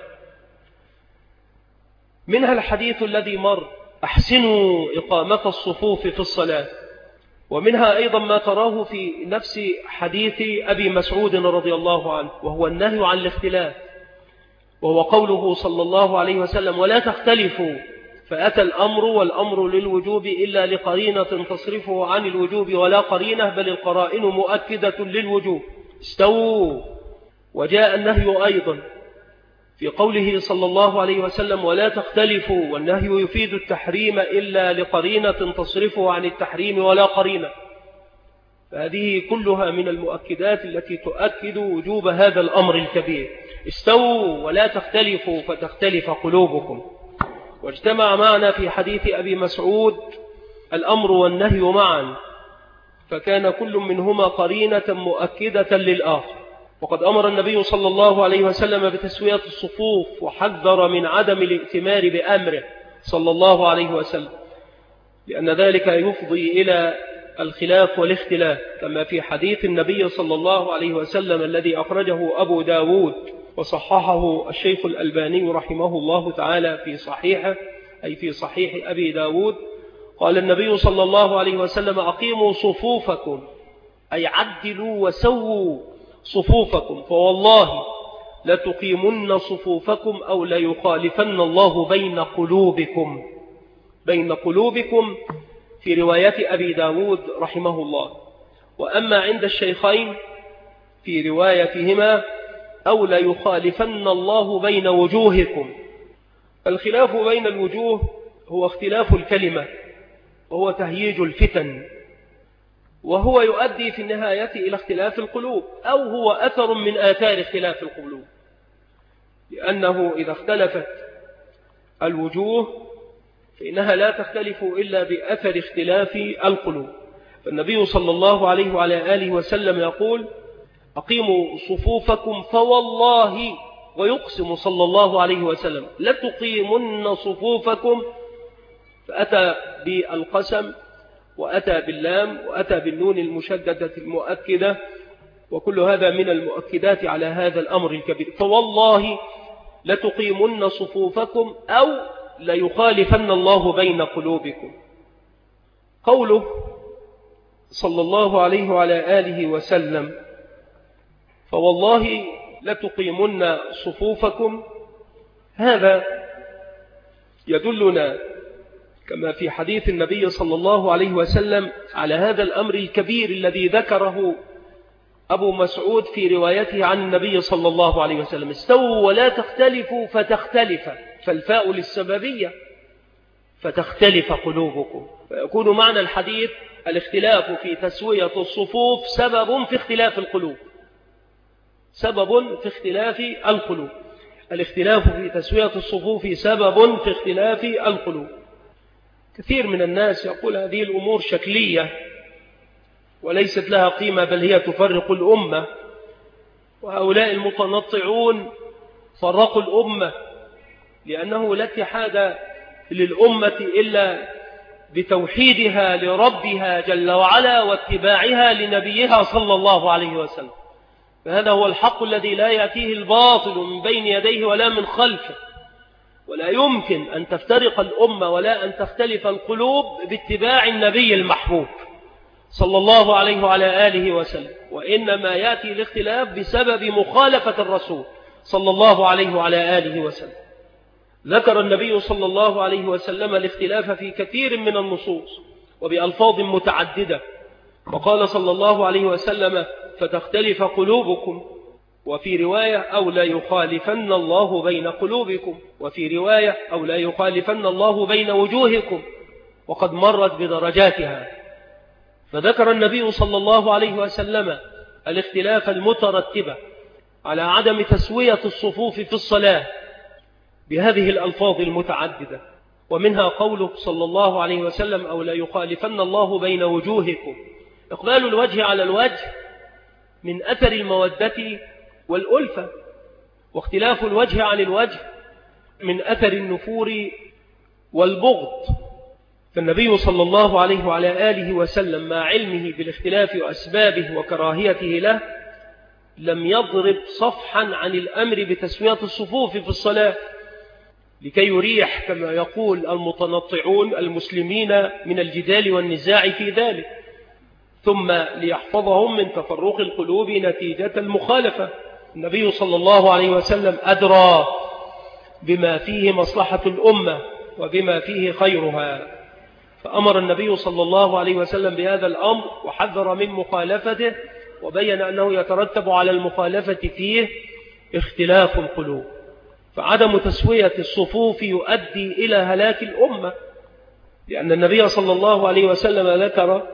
منها الحديث الذي مر: أحسنوا إقامة الصفوف في الصلاة. ومنها أيضا ما تراه في نفس حديث أبي مسعود رضي الله عنه، وهو النهي عن الاختلاف، وهو قوله صلى الله عليه وسلم: ولا تختلفوا، فأتى الأمر والأمر للوجوب إلا لقرينة تصرفه عن الوجوب ولا قرينة، بل القرائن مؤكدة للوجوب. استووا. وجاء النهي أيضا في قوله صلى الله عليه وسلم: ولا تختلفوا، والنهي يفيد التحريم إلا لقرينة تصرفه عن التحريم ولا قرينة. فهذه كلها من المؤكدات التي تؤكد وجوب هذا الأمر الكبير: استووا ولا تختلفوا فتختلف قلوبكم. واجتمع معنا في حديث أبي مسعود الأمر والنهي معا، فكان كل منهما قرينة مؤكدة للآخر. وقد أمر النبي صلى الله عليه وسلم بتسوية الصفوف، وحذر من عدم الائتمار بأمره صلى الله عليه وسلم، لأن ذلك يفضي إلى الخلاف والاختلاف، كما في حديث النبي صلى الله عليه وسلم الذي أخرجه أبو داود وصححه الشيخ الألباني رحمه الله تعالى في صحيحه، أي في صحيح أبي داود. قال النبي صلى الله عليه وسلم: أقيموا صفوفكم، أي عدلوا وسووا صفوفكم، فوالله لتقيمن صفوفكم أو ليخالفن الله بين قلوبكم. بين قلوبكم في رواية أبي داود رحمه الله. وأما عند الشيخين في روايتهما: أو ليخالفن الله بين وجوهكم. الخلاف بين الوجوه هو اختلاف الكلمة، وهو تهييج الفتن، وهو يؤدي في النهاية إلى اختلاف القلوب، أو هو أثر من آثار اختلاف القلوب. لأنه إذا اختلفت الوجوه فإنها لا تختلف إلا بأثر اختلاف القلوب. فالنبي صلى الله عليه وعلى آله وسلم يقول: أقيموا صفوفكم فوالله، ويقسم صلى الله عليه وسلم: لتقيمن صفوفكم، فأتى بالقسم وأتى باللام وأتى بالنون المشددة المؤكدة، وكل هذا من المؤكدات على هذا الأمر الكبير. فوالله لتقيمن صفوفكم أو ليخالفن الله بين قلوبكم. قوله صلى الله عليه وعلى آله وسلم: فوالله لتقيمن صفوفكم، هذا يدلنا كما في حديث النبي صلى الله عليه وسلم على هذا الأمر الكبير الذي ذكره أبو مسعود في روايته عن النبي صلى الله عليه وسلم: استووا ولا تختلفوا فتختلف، فالفاء للسببية، فتختلف قلوبكم. فيكون معنى الحديث الاختلاف في تسوية الصفوف سبب في اختلاف القلوب، سبب في اختلاف القلوب. الاختلاف في تسوية الصفوف سبب في اختلاف القلوب. كثير من الناس يقول هذه الأمور شكلية وليست لها قيمة، بل هي تفرق الأمة، وهؤلاء المتنطعون فرقوا الأمة، لأنه لا اتحاد للأمة إلا بتوحيدها لربها جل وعلا واتباعها لنبيها صلى الله عليه وسلم. فهذا هو الحق الذي لا يأتيه الباطل من بين يديه ولا من خلفه، ولا يمكن أن تفترق الأمة ولا أن تختلف القلوب باتباع النبي المحبوب صلى الله عليه وعلى آله وسلم، وإنما يأتي الاختلاف بسبب مخالفة الرسول صلى الله عليه وعلى آله وسلم. ذكر النبي صلى الله عليه وسلم الاختلاف في كثير من النصوص وبألفاظ متعددة، وقال صلى الله عليه وسلم: فتختلف قلوبكم، وفي رواية: أو لا يخالفن الله بين قلوبكم، وفي رواية: أو لا يخالفن الله بين وجوهكم، وقد مرت بدرجاتها. فذكر النبي صلى الله عليه وسلم الاختلاف المترتبة على عدم تسوية الصفوف في الصلاة بهذه الألفاظ المتعددة، ومنها قوله صلى الله عليه وسلم: أو لا يخالفن الله بين وجوهكم. إقبال الوجه على الوجه من أثر المودة والألفة، واختلاف الوجه عن الوجه من أثر النفور والبغض. فالنبي صلى الله عليه وعلى آله وسلم مع علمه بالاختلاف وأسبابه وكراهيته له لم يضرب صفحا عن الأمر بتسوية الصفوف في الصلاة، لكي يريح كما يقول المتنطعون المسلمين من الجدال والنزاع في ذلك، ثم ليحفظهم من تفرق القلوب نتيجة المخالفة. النبي صلى الله عليه وسلم أدرى بما فيه مصلحة الأمة وبما فيه خيرها، فأمر النبي صلى الله عليه وسلم بهذا الأمر وحذر من مخالفته، وبين أنه يترتب على المخالفة فيه اختلاف القلوب. فعدم تسوية الصفوف يؤدي إلى هلاك الأمة، لأن النبي صلى الله عليه وسلم ذكر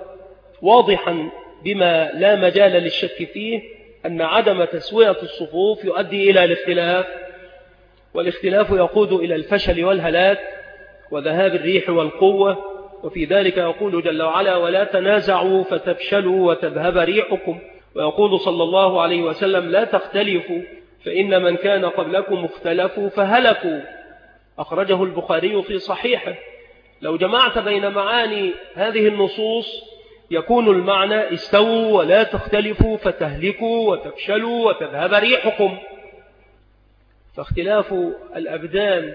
واضحا بما لا مجال للشك فيه أن عدم تسوية الصفوف يؤدي إلى الاختلاف، والاختلاف يقود إلى الفشل والهلاك وذهاب الريح والقوة. وفي ذلك يقول جل وعلا: ولا تنازعوا فتفشلوا وتذهب ريحكم. ويقول صلى الله عليه وسلم: لا تختلفوا فإن من كان قبلكم اختلفوا فهلكوا. أخرجه البخاري في صحيحه. لو جمعت بين معاني هذه النصوص يكون المعنى: استووا ولا تختلفوا فتهلكوا وتفشلوا وتذهب ريحكم. فاختلاف الأبدان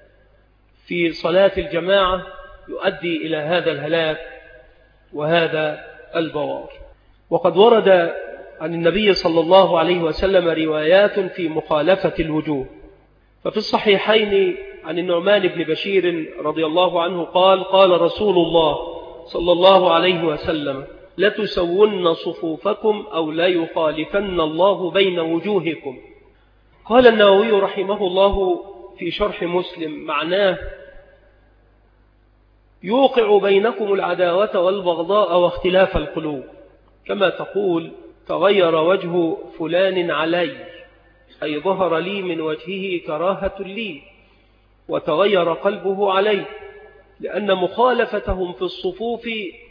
في صلاة الجماعة يؤدي إلى هذا الهلاك وهذا البوار. وقد ورد عن النبي صلى الله عليه وسلم روايات في مخالفة الوجوه. ففي الصحيحين عن النعمان بن بشير رضي الله عنه قال: قال رسول الله صلى الله عليه وسلم: لتسون صفوفكم أو لا يخالفن الله بين وجوهكم. قال النووي رحمه الله في شرح مسلم: معناه يوقع بينكم العداوة والبغضاء واختلاف القلوب، كما تقول: تغير وجه فلان علي، أي ظهر لي من وجهه كراهة لي وتغير قلبه علي، لأن مخالفتهم في الصفوف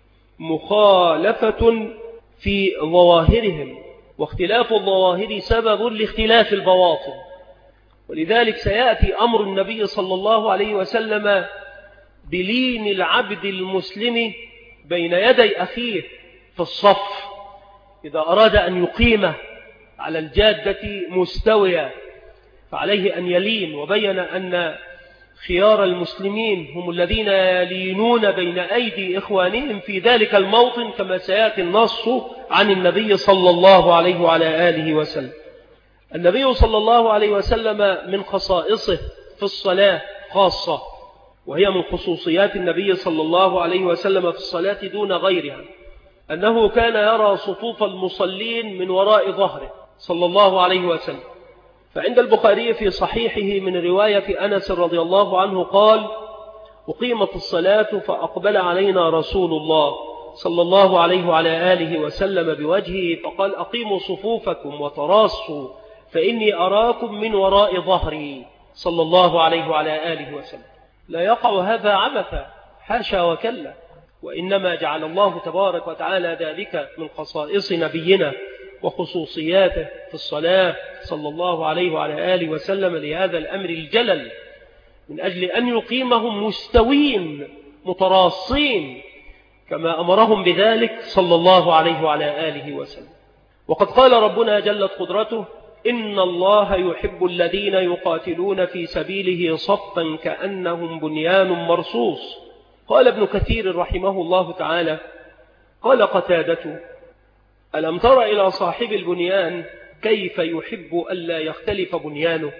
مخالفة في ظواهرهم، واختلاف الظواهر سبب لاختلاف البواطن. ولذلك سيأتي أمر النبي صلى الله عليه وسلم بلين العبد المسلم بين يدي أخيه في الصف إذا أراد أن يقيمه على الجادة مستوية، فعليه أن يلين. وبين أن خيار المسلمين هم الذين يلينون بين أيدي إخوانهم في ذلك الموطن، كما سيأتي النص عن النبي صلى الله عليه وعلى آله وسلم. النبي صلى الله عليه وسلم من خصائصه في الصلاة خاصة، وهي من خصوصيات النبي صلى الله عليه وسلم في الصلاة دون غيرها، أنه كان يرى صفوف المصلين من وراء ظهره صلى الله عليه وسلم. فعند البخاري في صحيحه من رواية أنس رضي الله عنه قال: أقيمت الصلاة فأقبل علينا رسول الله صلى الله عليه وعلى آله وسلم بوجهه فقال: أقيموا صفوفكم وتراصوا فإني أراكم من وراء ظهري صلى الله عليه وعلى آله وسلم. لا يقع هذا عبثا، حاشا وكلا، وإنما جعل الله تبارك وتعالى ذلك من خصائص نبينا وخصوصياته في الصلاة صلى الله عليه وعلى آله وسلم لهذا الأمر الجلل، من أجل أن يقيمهم مستوين متراصين كما أمرهم بذلك صلى الله عليه وعلى آله وسلم. وقد قال ربنا جلت قدرته: إن الله يحب الذين يقاتلون في سبيله صفا كأنهم بنيان مرصوص. قال ابن كثير رحمه الله تعالى: قال قتادة: ألم تر إلى صاحب البنيان كيف يحب ألا يختلف بنيانه؟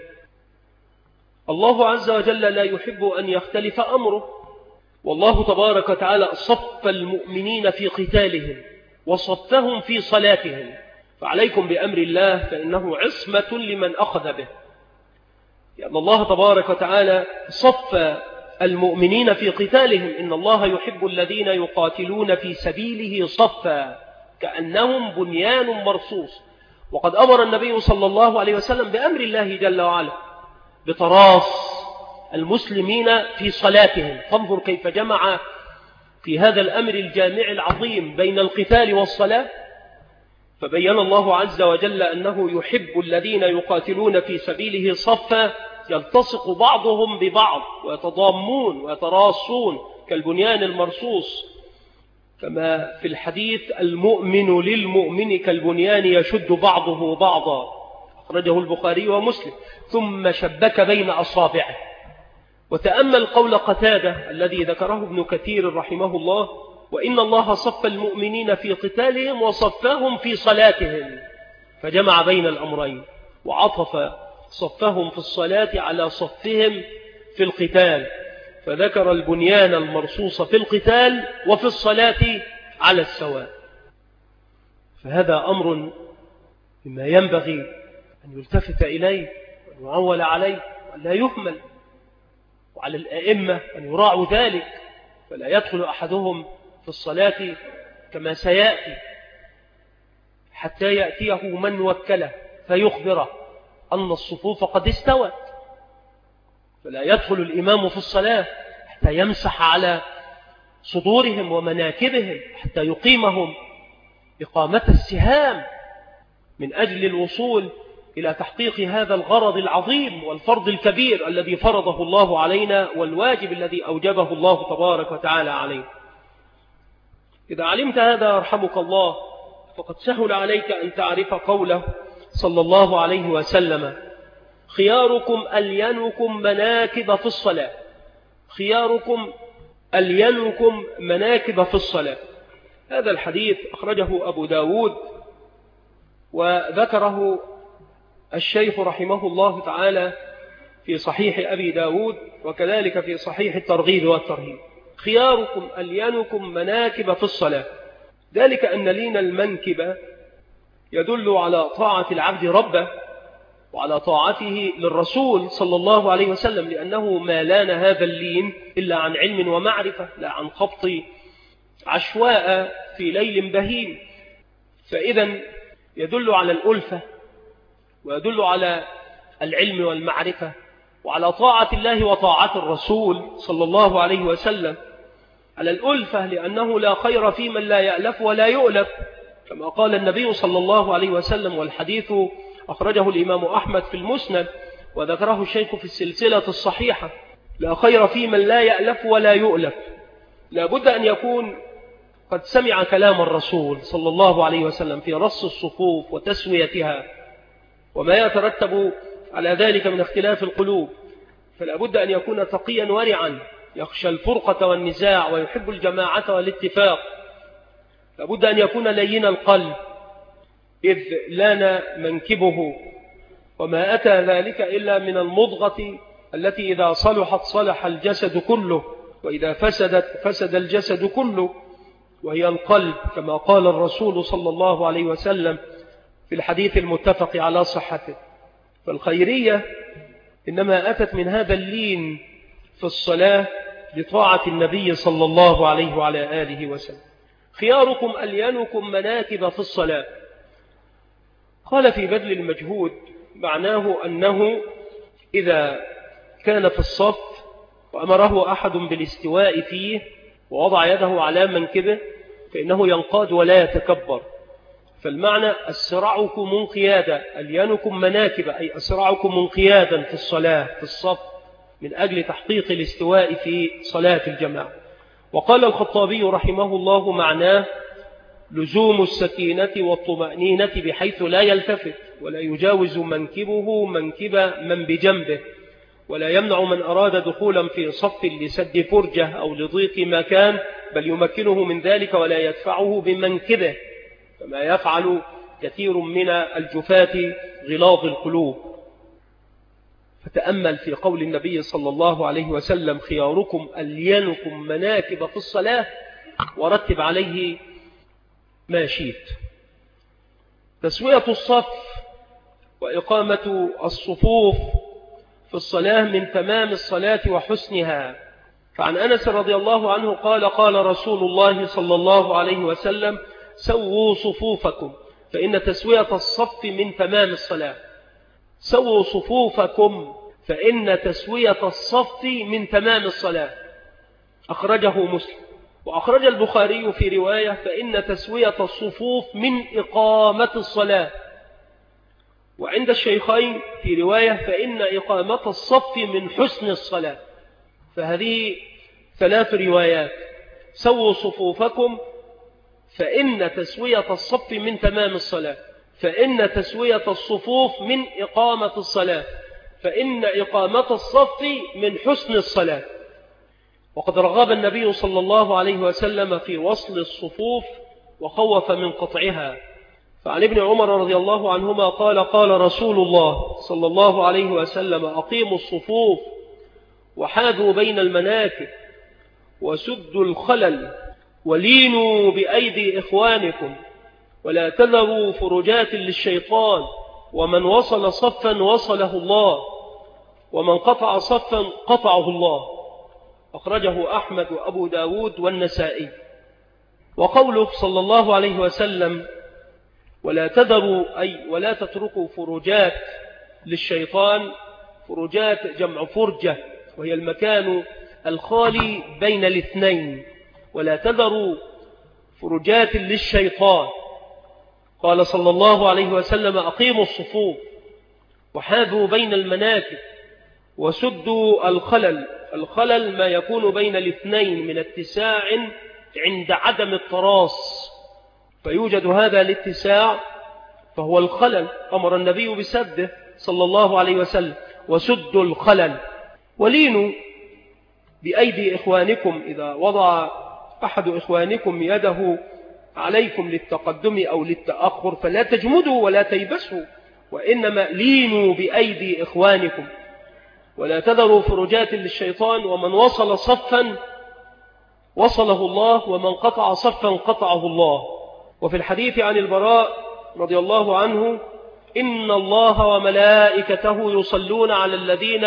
الله عز وجل لا يحب أن يختلف أمره، والله تبارك وتعالى صف المؤمنين في قتالهم وصفهم في صلاتهم، فعليكم بأمر الله فإنه عصمة لمن أخذ به، لأن الله تبارك وتعالى صف المؤمنين في قتالهم. إن الله يحب الذين يقاتلون في سبيله صفا كأنهم بنيان مرصوص. وقد أمر النبي صلى الله عليه وسلم بأمر الله جل وعلا بتراص المسلمين في صلاتهم. فانظر كيف جمع في هذا الأمر الجامع العظيم بين القتال والصلاة، فبين الله عز وجل أنه يحب الذين يقاتلون في سبيله صفا يلتصق بعضهم ببعض ويتضامون ويتراصون كالبنيان المرصوص، كما في الحديث: المؤمن للمؤمن كالبنيان يشد بعضه بعضا، أخرجه البخاري ومسلم. ثم شبك بين أصابعه. وتأمل قول قتادة الذي ذكره ابن كثير رحمه الله: وإن الله صف المؤمنين في قتالهم وصفهم في صلاتهم، فجمع بين الأمرين وعطف صفهم في الصلاة على صفهم في القتال، فذكر البنيان المرصوص في القتال وفي الصلاة على السواء. فهذا أمر مما ينبغي أن يلتفت إليه وأن يعول عليه وأن لا يهمل، وعلى الأئمة أن يراعوا ذلك، فلا يدخل أحدهم في الصلاة كما سيأتي حتى يأتيه من وكله فيخبره أن الصفوف قد استوت، فلا يدخل الإمام في الصلاة حتى يمسح على صدورهم ومناكبهم حتى يقيمهم إقامة السهام من أجل الوصول إلى تحقيق هذا الغرض العظيم والفرض الكبير الذي فرضه الله علينا والواجب الذي أوجبه الله تبارك وتعالى عليه. إذا علمت هذا رحمك الله فقد سهل عليك أن تعرف قوله صلى الله عليه وسلم: خياركم ألينكم مناكب في الصلاة. خياركم ألينكم مناكب في الصلاة. هذا الحديث أخرجه أبو داود وذكره الشيخ رحمه الله تعالى في صحيح أبي داود وكذلك في صحيح الترغيب والترهيب. خياركم ألينكم مناكب في الصلاة، ذلك أن لين المنكب يدل على طاعة العبد ربه وعلى طاعته للرسول صلى الله عليه وسلم، لأنه ما لان هذا اللين إلا عن علم ومعرفة، لا عن خبط عشواء في ليل بهيم. فإذا يدل على الألفة ويدل على العلم والمعرفة وعلى طاعة الله وطاعة الرسول صلى الله عليه وسلم، على الألفة، لأنه لا خير في من لا يألف ولا يؤلف، كما قال النبي صلى الله عليه وسلم، والحديث أخرجه الإمام أحمد في المسند وذكره الشيخ في السلسلة الصحيحة: لا خير في من لا يألف ولا يؤلف. لا بد أن يكون قد سمع كلام الرسول صلى الله عليه وسلم في رص الصفوف وتسويتها وما يترتب على ذلك من اختلاف القلوب، فلا بد أن يكون تقيا ورعا يخشى الفرقة والنزاع ويحب الجماعة والاتفاق. لا بد أن يكون لين القلب إذ لان منكبه، وما أتى ذلك إلا من المضغة التي إذا صلحت صلح الجسد كله، وإذا فسدت فسد الجسد كله، وهي القلب، كما قال الرسول صلى الله عليه وسلم في الحديث المتفق على صحته. فالخيرية إنما أتت من هذا اللين في الصلاة لطاعة النبي صلى الله عليه وعلى آله وسلم. خياركم ألينكم مناكب في الصلاة. قال في بذل المجهود معناه أنه إذا كان في الصف وأمره أحد بالاستواء فيه ووضع يده على منكبه فإنه ينقاد ولا يتكبر. فالمعنى أسرعكم انقيادا، ألينكم مناكب، أي أسرعكم انقيادا في الصلاة في الصف من أجل تحقيق الاستواء في صلاة الجماعة. وقال الخطابي رحمه الله معناه لزوم السكينة والطمأنينة بحيث لا يلتفت ولا يجاوز منكبه منكب من بجنبه، ولا يمنع من أراد دخولا في صف لسد فرجة أو لضيق مكان، بل يمكنه من ذلك ولا يدفعه بمنكبه كما يفعل كثير من الجفاة غلاظ القلوب. فتأمل في قول النبي صلى الله عليه وسلم: خياركم ألينكم مناكب في الصلاة، ورتب عليه ما شئت. تسوية الصف وإقامة الصفوف في الصلاة من تمام الصلاة وحسنها. فعن أنس رضي الله عنه قال: قال رسول الله صلى الله عليه وسلم: سووا صفوفكم فإن تسوية الصف من تمام الصلاة. سووا صفوفكم فإن تسوية الصف من تمام الصلاة. أخرجه مسلم. وأخرج البخاري في رواية: فإن تسوية الصفوف من إقامة الصلاة. وعند الشيخين في رواية: فإن إقامة الصف من حسن الصلاة. فهذه ثلاث روايات: سووا صفوفكم فإن تسوية الصف من تمام الصلاة، فإن تسوية الصفوف من إقامة الصلاة، فإن إقامة الصف من حسن الصلاة. وقد رغب النبي صلى الله عليه وسلم في وصل الصفوف وخوف من قطعها. فعن ابن عمر رضي الله عنهما قال: قال رسول الله صلى الله عليه وسلم: أقيموا الصفوف وحاذوا بين المناكب وسدوا الخلل ولينوا بأيدي إخوانكم ولا تذروا فرجات للشيطان، ومن وصل صفا وصله الله، ومن قطع صفا قطعه الله. أخرجه أحمد وأبو داود والنسائي. وقوله صلى الله عليه وسلم: ولا تذروا، أي ولا تتركوا فرجات للشيطان. فرجات جمع فرجة، وهي المكان الخالي بين الاثنين. ولا تذروا فرجات للشيطان. قال صلى الله عليه وسلم: أقيموا الصفوف وحاذوا بين المناكب وسدوا الخلل. الخلل ما يكون بين الاثنين من اتساع عند عدم التراص، فيوجد هذا الاتساع فهو الخلل، أمر النبي بسده صلى الله عليه وسلم: وسدوا الخلل. ولينوا بأيدي إخوانكم، إذا وضع أحد إخوانكم يده عليكم للتقدم أو للتأخر فلا تجمدوا ولا تيبسوا، وإنما لينوا بأيدي إخوانكم. ولا تذروا فرجات للشيطان. ومن وصل صفا وصله الله، ومن قطع صفا قطعه الله. وفي الحديث عن البراء رضي الله عنه: إن الله وملائكته يصلون على الذين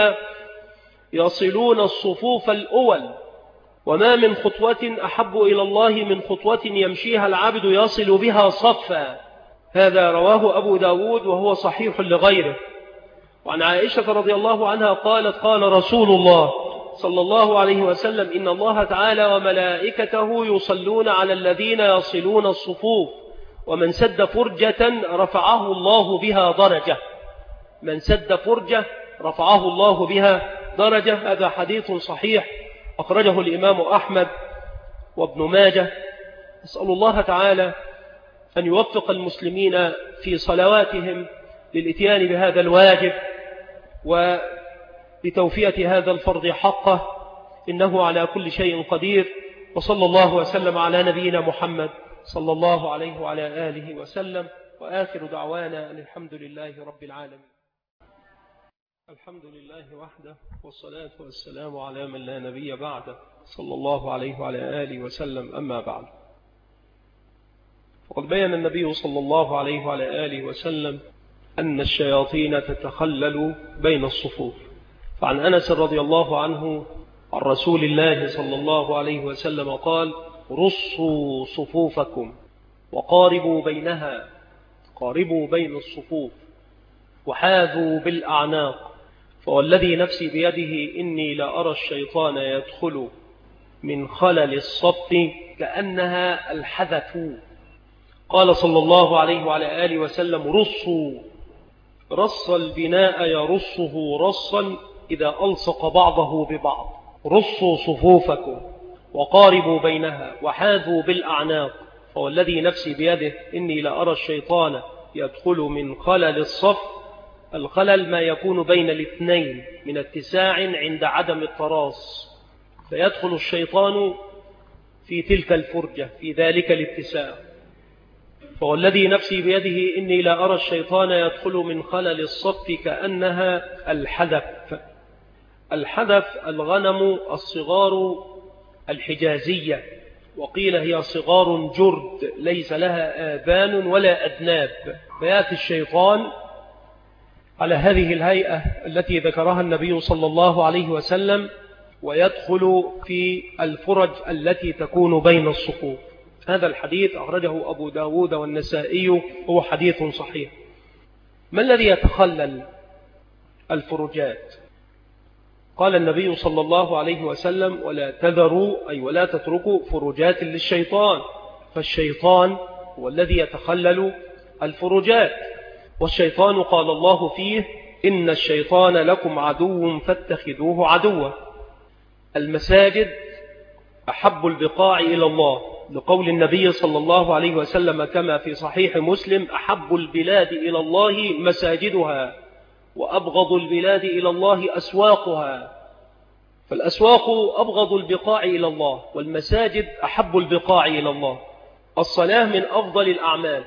يصلون الصفوف الأول، وما من خطوة أحب إلى الله من خطوة يمشيها العبد يصل بها صفا. هذا رواه أبو داود وهو صحيح لغيره. وعن عائشة رضي الله عنها قالت قال رسول الله صلى الله عليه وسلم إن الله تعالى وملائكته يصلون على الذين يصلون الصفوف ومن سد فرجة رفعه الله بها درجة. من سد فرجة رفعه الله بها درجة. هذا حديث صحيح أخرجه الإمام أحمد وابن ماجه. أسأل الله تعالى أن يوفق المسلمين في صلواتهم للإتيان بهذا الواجب ولتوفية هذا الفرض حقه، إنه على كل شيء قدير. وصلى الله وسلم على نبينا محمد صلى الله عليه وعلى آله وسلم، وآخر دعوانا أن الحمد لله رب العالمين. الحمد لله وحده، والصلاة والسلام على من لا نبي بعده صلى الله عليه وعلى آله وسلم. أما بعد، وقد بيّن النبي صلى الله عليه وعلى آله وسلم أن الشياطين تتخلل بين الصفوف. فعن أنس رضي الله عنه عن رسول الله صلى الله عليه وسلم قال: رصوا صفوفكم وقاربوا بينها، قاربوا بين الصفوف وحاذوا بالأعناق، فوالذي نفسي بيده إني لأرى الشيطان يدخل من خلل الصف كأنها الحذف. قال صلى الله عليه وعلى آله وسلم: رصوا. رص البناء يرصه رصا إذا ألصق بعضه ببعض. رصوا صفوفكم وقاربوا بينها وحاذوا بالأعناق، فوالذي نفسي بيده إني لأرى الشيطان يدخل من خلل الصف. الخلل ما يكون بين الاثنين من اتساع عند عدم التراص، فيدخل الشيطان في تلك الفرجة في ذلك الاتساع. فوالذي نفسي بيده إني لا أرى الشيطان يدخل من خلل الصف كأنها الحدث. الحدث الغنم الصغار الحجازية، وقيل هي صغار جرد ليس لها آذان ولا أذناب، فيأتي الشيطان على هذه الهيئة التي ذكرها النبي صلى الله عليه وسلم ويدخل في الفرج التي تكون بين الصفوف. هذا الحديث أخرجه أبو داود والنسائي، هو حديث صحيح. ما الذي يتخلل الفرجات؟ قال النبي صلى الله عليه وسلم: ولا تذروا، أي ولا تتركوا فرجات للشيطان، فالشيطان هو الذي يتخلل الفرجات. والشيطان قال الله فيه: إن الشيطان لكم عدو فاتخذوه عدوا. المساجد أحب البقاع إلى الله، لقول النبي صلى الله عليه وسلم كما في صحيح مسلم: أحب البلاد إلى الله مساجدها، وأبغض البلاد إلى الله أسواقها. فالأسواق أبغض البقاع إلى الله، والمساجد أحب البقاع إلى الله. الصلاة من أفضل الأعمال،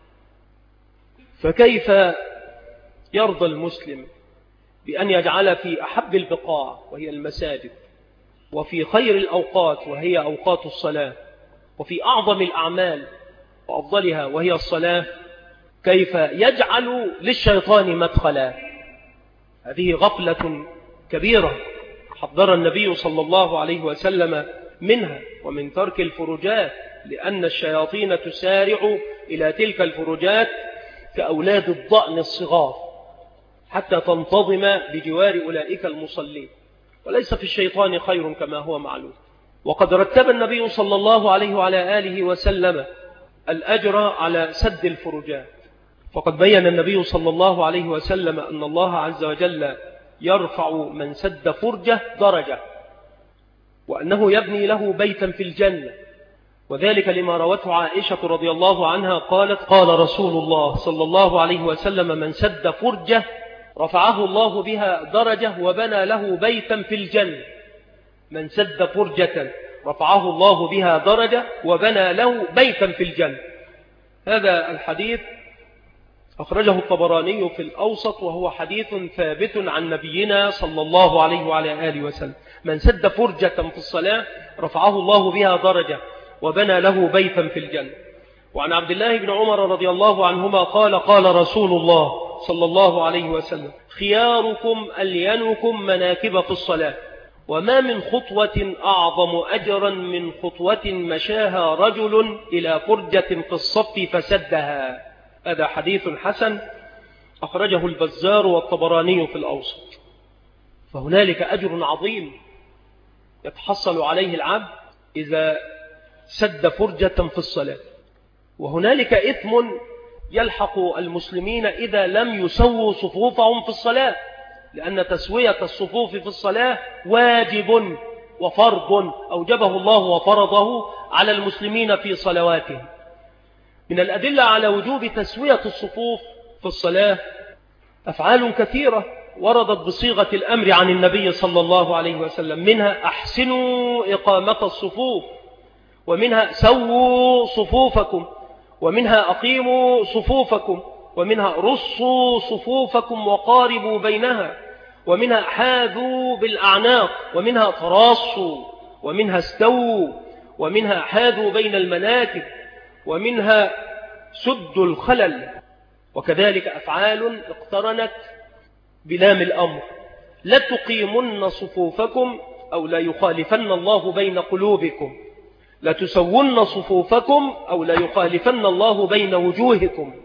فكيف يرضى المسلم بأن يجعل في أحب البقاع وهي المساجد، وفي خير الأوقات وهي أوقات الصلاة، وفي أعظم الأعمال وأفضلها وهي الصلاة، كيف يجعل للشيطان مدخلا؟ هذه غفلة كبيرة حذر النبي صلى الله عليه وسلم منها، ومن ترك الفرجات، لأن الشياطين تسارع إلى تلك الفرجات كأولاد الضأن الصغار حتى تنتظم بجوار أولئك المصلين، وليس في الشيطان خير كما هو معلوم. وقد رتب النبي صلى الله عليه وعلى آله وسلم الأجر على سد الفرجات، فقد بيّن النبي صلى الله عليه وسلم أن الله عز وجل يرفع من سد فرجة درجة، وأنه يبني له بيتا في الجنة، وذلك لما روته عائشة رضي الله عنها قالت: قال رسول الله صلى الله عليه وسلم: من سد فرجة رفعه الله بها درجة وبنى له بيتا في الجنة. من سد فرجة رفعه الله بها درجة وبنى له بيتا في الجنة. هذا الحديث أخرجه الطبراني في الأوسط، وهو حديث ثابت عن نبينا صلى الله عليه وعلى آله وسلم: من سد فرجة في الصلاة رفعه الله بها درجة وبنى له بيتا في الجنة. وعن عبد الله بن عمر رضي الله عنهما قال: قال رسول الله صلى الله عليه وسلم: خياركم ألينكم مناكب في الصلاة، وما من خطوة أعظم أجرا من خطوة مشاها رجل إلى فرجة في الصف فسدها. هذا حديث حسن أخرجه البزار والطبراني في الأوسط. فهنالك أجر عظيم يتحصل عليه العبد إذا سد فرجة في الصلاة، وهنالك إثم يلحق المسلمين إذا لم يسووا صفوفهم في الصلاة، لأن تسوية الصفوف في الصلاة واجب وفرض أوجبه الله وفرضه على المسلمين في صلواتهم. من الأدلة على وجوب تسوية الصفوف في الصلاة أفعال كثيرة وردت بصيغة الأمر عن النبي صلى الله عليه وسلم، منها أحسنوا إقامة الصفوف، ومنها سووا صفوفكم، ومنها أقيموا صفوفكم، ومنها رصوا صفوفكم وقاربوا بينها، ومنها حاذوا بالأعناق، ومنها تراصوا، ومنها استووا، ومنها حاذوا بين المناكب، ومنها سدوا الخلل. وكذلك أفعال اقترنت بلام الأمر: لا تقيمن صفوفكم أو لا يخالفن الله بين قلوبكم، لا تسون صفوفكم أو لا يخالفن الله بين وجوهكم.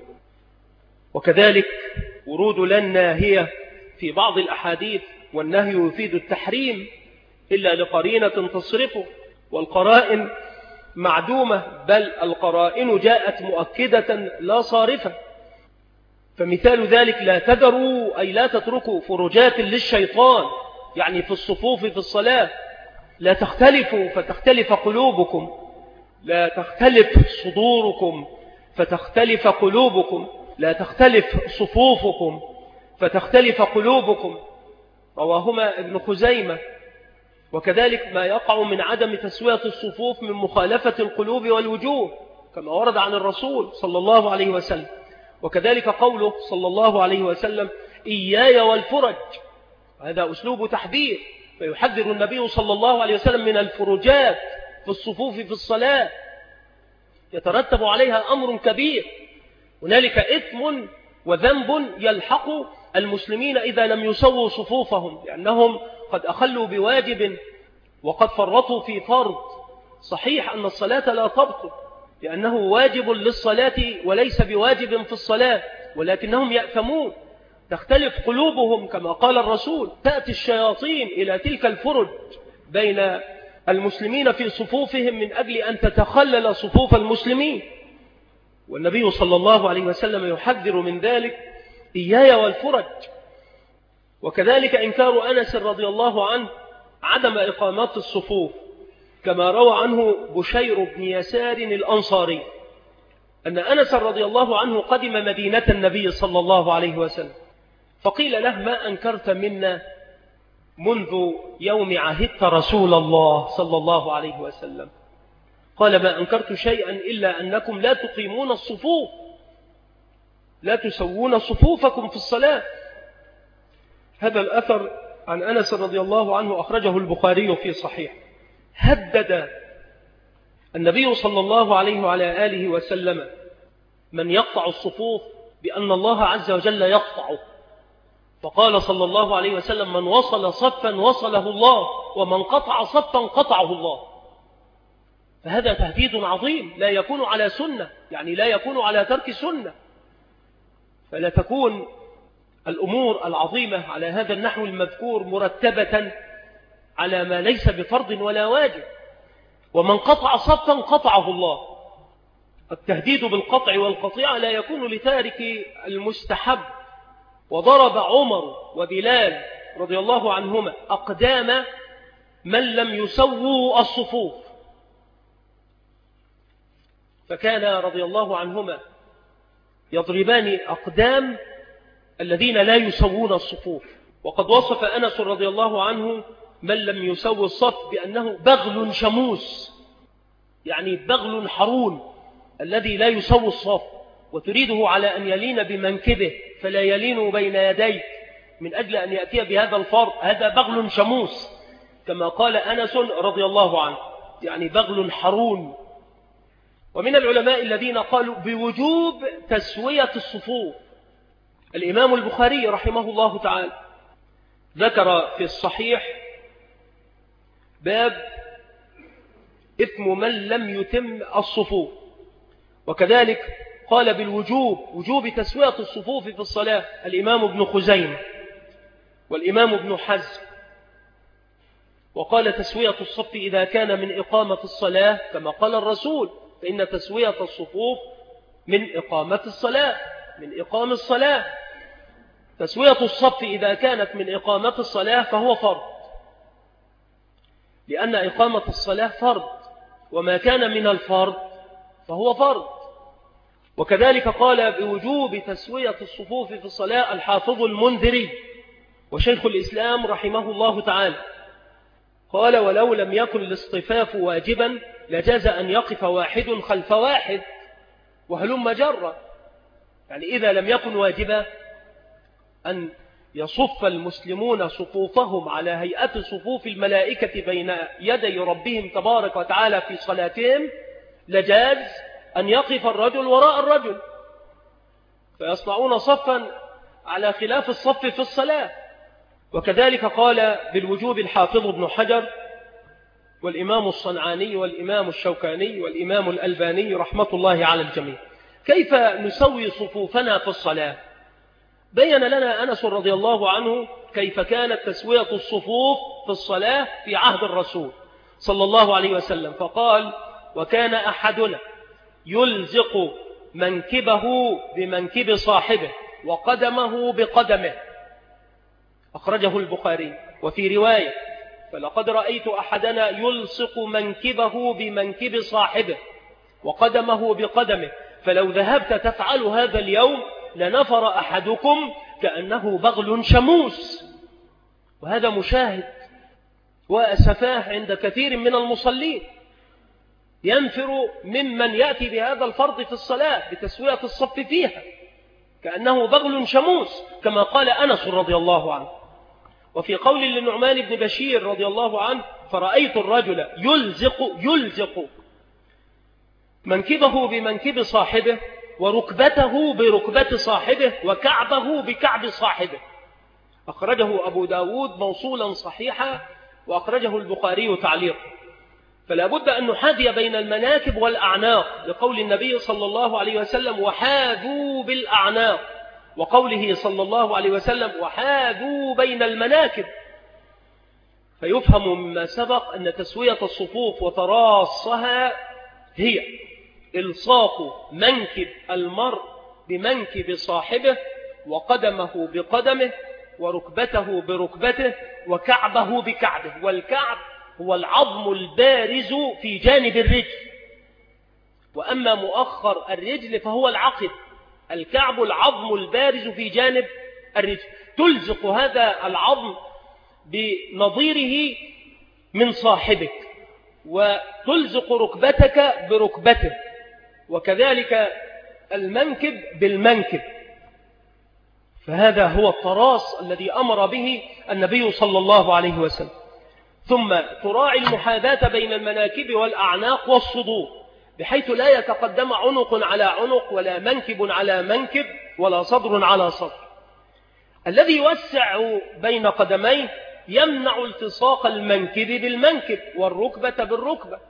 وكذلك ورود لا الناهية في بعض الأحاديث، والنهي يفيد التحريم إلا لقرينة تصرفه، والقرائن معدومة، بل القرائن جاءت مؤكدة لا صارفة. فمثال ذلك: لا تذروا أي لا تتركوا فرجات للشيطان، يعني في الصفوف في الصلاة. لا تختلفوا فتختلف قلوبكم، لا تختلف صدوركم فتختلف قلوبكم، لا تختلف صفوفكم فتختلف قلوبكم. رواهما ابن خزيمة. وكذلك ما يقع من عدم تسوية الصفوف من مخالفة القلوب والوجوه، كما ورد عن الرسول صلى الله عليه وسلم. وكذلك قوله صلى الله عليه وسلم: إياي والفرج، هذا أسلوب تحذير، فيحذر النبي صلى الله عليه وسلم من الفرجات في الصفوف في الصلاة، يترتب عليها أمر كبير. هنالك إثم وذنب يلحق المسلمين إذا لم يسووا صفوفهم، لأنهم قد أخلوا بواجب وقد فرطوا في فرض. صحيح أن الصلاة لا تبطل، لأنه واجب للصلاة وليس بواجب في الصلاة، ولكنهم يأثمون، تختلف قلوبهم كما قال الرسول: تأتي الشياطين إلى تلك الفرج بين المسلمين في صفوفهم من أجل أن تتخلل صفوف المسلمين. والنبي صلى الله عليه وسلم يحذر من ذلك: إياي والفرج. وكذلك إنكار أنس رضي الله عنه عدم إقامات الصفوف، كما روى عنه بشير بن يسار الأنصاري أن أنس رضي الله عنه قدم مدينة النبي صلى الله عليه وسلم، فقيل له: ما أنكرت منا منذ يوم عهدت رسول الله صلى الله عليه وسلم؟ قال: ما أنكرت شيئا إلا أنكم لا تقيمون الصفوف، لا تسوون صفوفكم في الصلاة. هذا الأثر عن أنس رضي الله عنه أخرجه البخاري في صحيح. هدد النبي صلى الله عليه وعلى آله وسلم من يقطع الصفوف بأن الله عز وجل يقطعه، فقال صلى الله عليه وسلم: من وصل صفا وصله الله، ومن قطع صفا قطعه الله. فهذا تهديد عظيم لا يكون على سنة، يعني لا يكون على ترك سنة، فلا تكون الأمور العظيمة على هذا النحو المذكور مرتبة على ما ليس بفرض ولا واجب. ومن قطع صفا قطعه الله. التهديد بالقطع والقطيعة لا يكون لتارك المستحب. وضرب عمر وبلال رضي الله عنهما أقدام من لم يسووا الصفوف، فكان رضي الله عنهما يضربان أقدام الذين لا يسوون الصفوف. وقد وصف أنس رضي الله عنه من لم يسوي الصف بأنه بغل شموس، يعني بغل حرون الذي لا يسوي الصف، وتريده على أن يلين بمنكبه فلا يلين بين يديك من أجل أن يأتي بهذا الفرض، هذا بغل شموس كما قال أنس رضي الله عنه، يعني بغل حرون. ومن العلماء الذين قالوا بوجوب تسوية الصفوف الإمام البخاري رحمه الله تعالى، ذكر في الصحيح باب إثم من لم يتم الصفوف. وكذلك قال وجوب تسوية الصفوف في الصلاة الإمام ابن خزيمة والإمام ابن حزم، وقال تسوية الصف إذا كان من إقامة الصلاة كما قال الرسول، فإن تسوية الصفوف من إقامة الصلاة، من إقام الصلاة. تسوية الصف إذا كانت من إقامة الصلاة فهو فرض، لأن إقامة الصلاة فرض، وما كان من الفرض فهو فرض. وكذلك قال بوجوب تسوية الصفوف في الصلاة الحافظ المنذري وشيخ الإسلام رحمه الله تعالى، قال ولو لم يكن الاصطفاف واجبا لجاز أن يقف واحد خلف واحد وهلم جرا. يعني إذا لم يكن واجبا أن يصف المسلمون صفوفهم على هيئة صفوف الملائكة بين يدي ربهم تبارك وتعالى في صلاتهم، لجاز أن يقف الرجل وراء الرجل فيصنعون صفا على خلاف الصف في الصلاة. وكذلك قال بالوجوب الحافظ ابن حجر والإمام الصنعاني والإمام الشوكاني والإمام الألباني رحمة الله على الجميع. كيف نسوي صفوفنا في الصلاة؟ بين لنا أنس رضي الله عنه كيف كانت تسوية الصفوف في الصلاة في عهد الرسول صلى الله عليه وسلم، فقال وكان أحدنا يلزق منكبه بمنكب صاحبه وقدمه بقدمه، أخرجه البخاري. وفي رواية فلقد رأيت أحدنا يلصق منكبه بمنكب صاحبه وقدمه بقدمه، فلو ذهبت تفعل هذا اليوم لنفر أحدكم كأنه بغل شموس. وهذا مشاهد وأسفاه عند كثير من المصلين، ينفر ممن يأتي بهذا الفرض في الصلاة بتسوية الصف فيها كأنه بغل شموس كما قال أنس رضي الله عنه. وفي قول للنعمان بن بشير رضي الله عنه فرأيت الرجل يلزق منكبه بمنكب صاحبه وركبته بركبة صاحبه وكعبه بكعب صاحبه، أخرجه أبو داود موصولا صحيحا وأخرجه البخاري تعليقا. فلا بد أن نحاذي بين المناكب والأعناق لقول النبي صلى الله عليه وسلم وحاذوا بالأعناق، وقوله صلى الله عليه وسلم وحاذوا بين المناكب. فيفهم مما سبق أن تسوية الصفوف وتراصها هي إلصاق منكب المرء بمنكب صاحبه وقدمه بقدمه وركبته بركبته وكعبه بكعبه. والكعب هو العظم البارز في جانب الرجل، وأما مؤخر الرجل فهو العقب. الكعب العظم البارز في جانب الرجل، تلزق هذا العظم بنظيره من صاحبك وتلزق ركبتك بركبته، وكذلك المنكب بالمنكب. فهذا هو التراص الذي أمر به النبي صلى الله عليه وسلم. ثم تراعي المحاذاة بين المناكب والأعناق والصدور، بحيث لا يتقدم عنق على عنق ولا منكب على منكب ولا صدر على صدر. الذي يوسع بين قدميه يمنع التصاق المنكب بالمنكب والركبة بالركبة،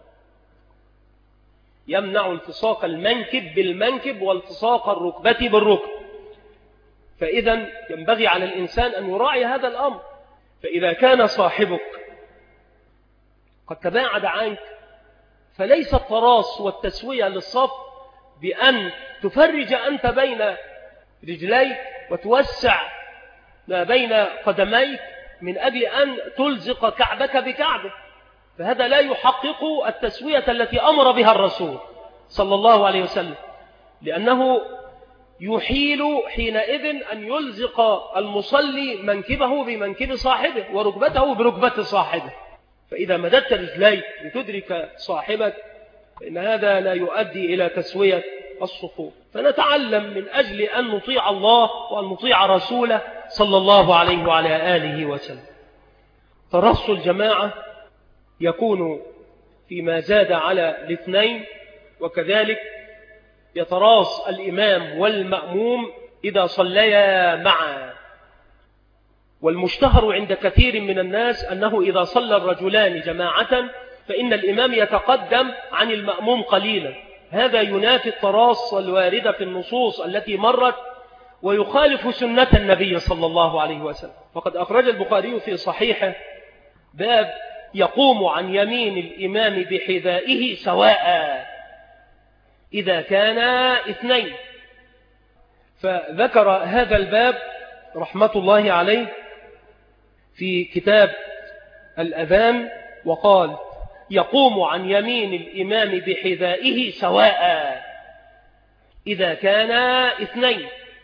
يمنع التصاق المنكب بالمنكب والتصاق الركبة بالركبة. فإذا ينبغي على الإنسان أن يراعي هذا الأمر. فإذا كان صاحبك قد تباعد عنك فليس التراص والتسوية للصف بأن تفرج أنت بين رجليك وتوسع ما بين قدميك من أجل أن تلزق كعبك بكعبه، فهذا لا يحقق التسوية التي أمر بها الرسول صلى الله عليه وسلم، لأنه يحيل حينئذ أن يلزق المصلي منكبه بمنكب صاحبه وركبته بركبة صاحبه. فإذا مددت رجليك لتدرك صاحبك فإن هذا لا يؤدي إلى تسوية الصفوف. فنتعلم من أجل أن نطيع الله وأن نطيع رسوله صلى الله عليه وعلى آله وسلم. ترص الجماعة يكون فيما زاد على الاثنين، وكذلك يتراص الإمام والمأموم إذا صليا معا. والمشتهر عند كثير من الناس أنه إذا صلى الرجلان جماعة فإن الإمام يتقدم عن المأموم قليلا، هذا ينافي التراص الواردة في النصوص التي مرت ويخالف سنة النبي صلى الله عليه وسلم. فقد أخرج البخاري في صحيحه باب يقوم عن يمين الإمام بحذائه سواء إذا كان اثنين. فذكر هذا الباب رحمة الله عليه في كتاب الأذان وقال يقوم عن يمين الإمام بحذائه سواء إذا كان اثنين،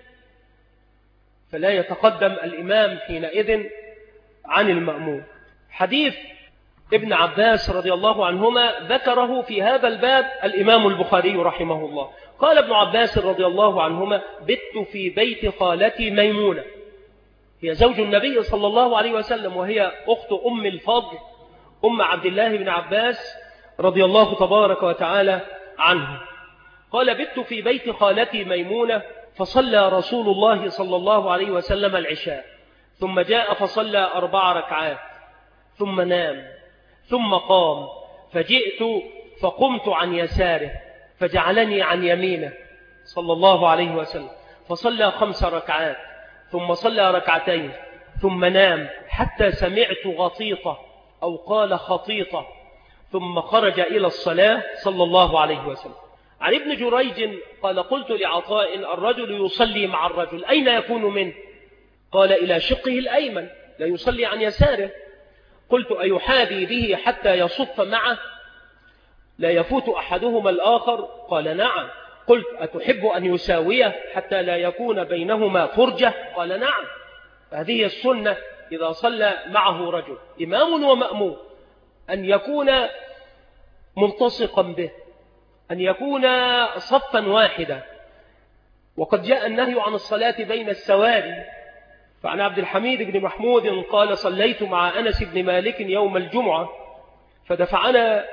فلا يتقدم الإمام حينئذ عن المأموم. حديث ابن عباس رضي الله عنهما ذكره في هذا الباب الإمام البخاري رحمه الله. قال ابن عباس رضي الله عنهما بت في بيت خالتي ميمونة، هي زوج النبي صلى الله عليه وسلم وهي أخت أم الفضل أم عبد الله بن عباس رضي الله تبارك وتعالى عنه. قال بت في بيت خالتي ميمونة فصلى رسول الله صلى الله عليه وسلم العشاء، ثم جاء فصلى 4 ركعات ثم نام، ثم قام، فجئت فقمت عن يساره فجعلني عن يمينه صلى الله عليه وسلم، فصلى 5 ركعات ثم صلى 2 ركعتين ثم نام حتى سمعت غطيطة أو قال خطيطة، ثم خرج إلى الصلاة صلى الله عليه وسلم. عن ابن جريج قال قلت لعطاء الرجل يصلي مع الرجل أين يكون منه؟ قال إلى شقه الأيمن، لا يصلي عن يساره. قلت أيحاذي به حتى يصف معه لا يفوت أحدهما الآخر؟ قال نعم. قلت أتحب أن يساويه حتى لا يكون بينهما فرجة؟ قال نعم. هذه السنة إذا صلى معه رجل إمام ومأموم أن يكون ملتصقا به، أن يكون صفا واحدا. وقد جاء النهي عن الصلاة بين السواري، فعن عبد الحميد بن محمود قال صليت مع أنس بن مالك يوم الجمعة فدفعنا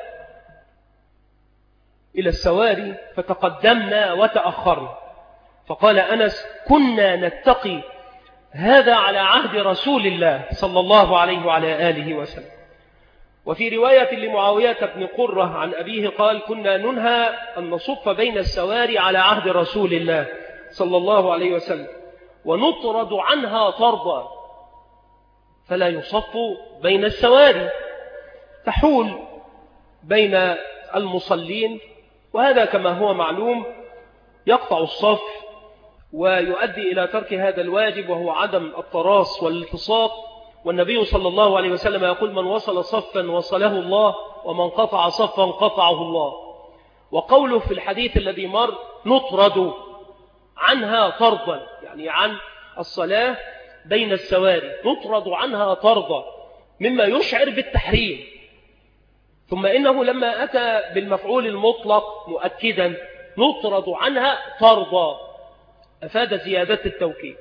إلى السواري فتقدمنا وتأخرنا، فقال أنس كنا نتقي هذا على عهد رسول الله صلى الله عليه وعلى آله وسلم. وفي رواية لمعاوية بن قرة عن أبيه قال كنا ننهى أن نصف بين السواري على عهد رسول الله صلى الله عليه وسلم ونطرد عنها طردا، فلا يصف بين السواري، تحول بين المصلين، وهذا كما هو معلوم يقطع الصف ويؤدي إلى ترك هذا الواجب وهو عدم التراص والالتصاق. والنبي صلى الله عليه وسلم يقول من وصل صفا وصله الله ومن قطع صفا قطعه الله. وقوله في الحديث الذي مر نطرد عنها طردا، يعني عن الصلاة بين السواري نطرد عنها طردا، مما يشعر بالتحريم. ثم إنه لما أتى بالمفعول المطلق مؤكدا نطرد عنها طردا أفاد زيادة التوكيد.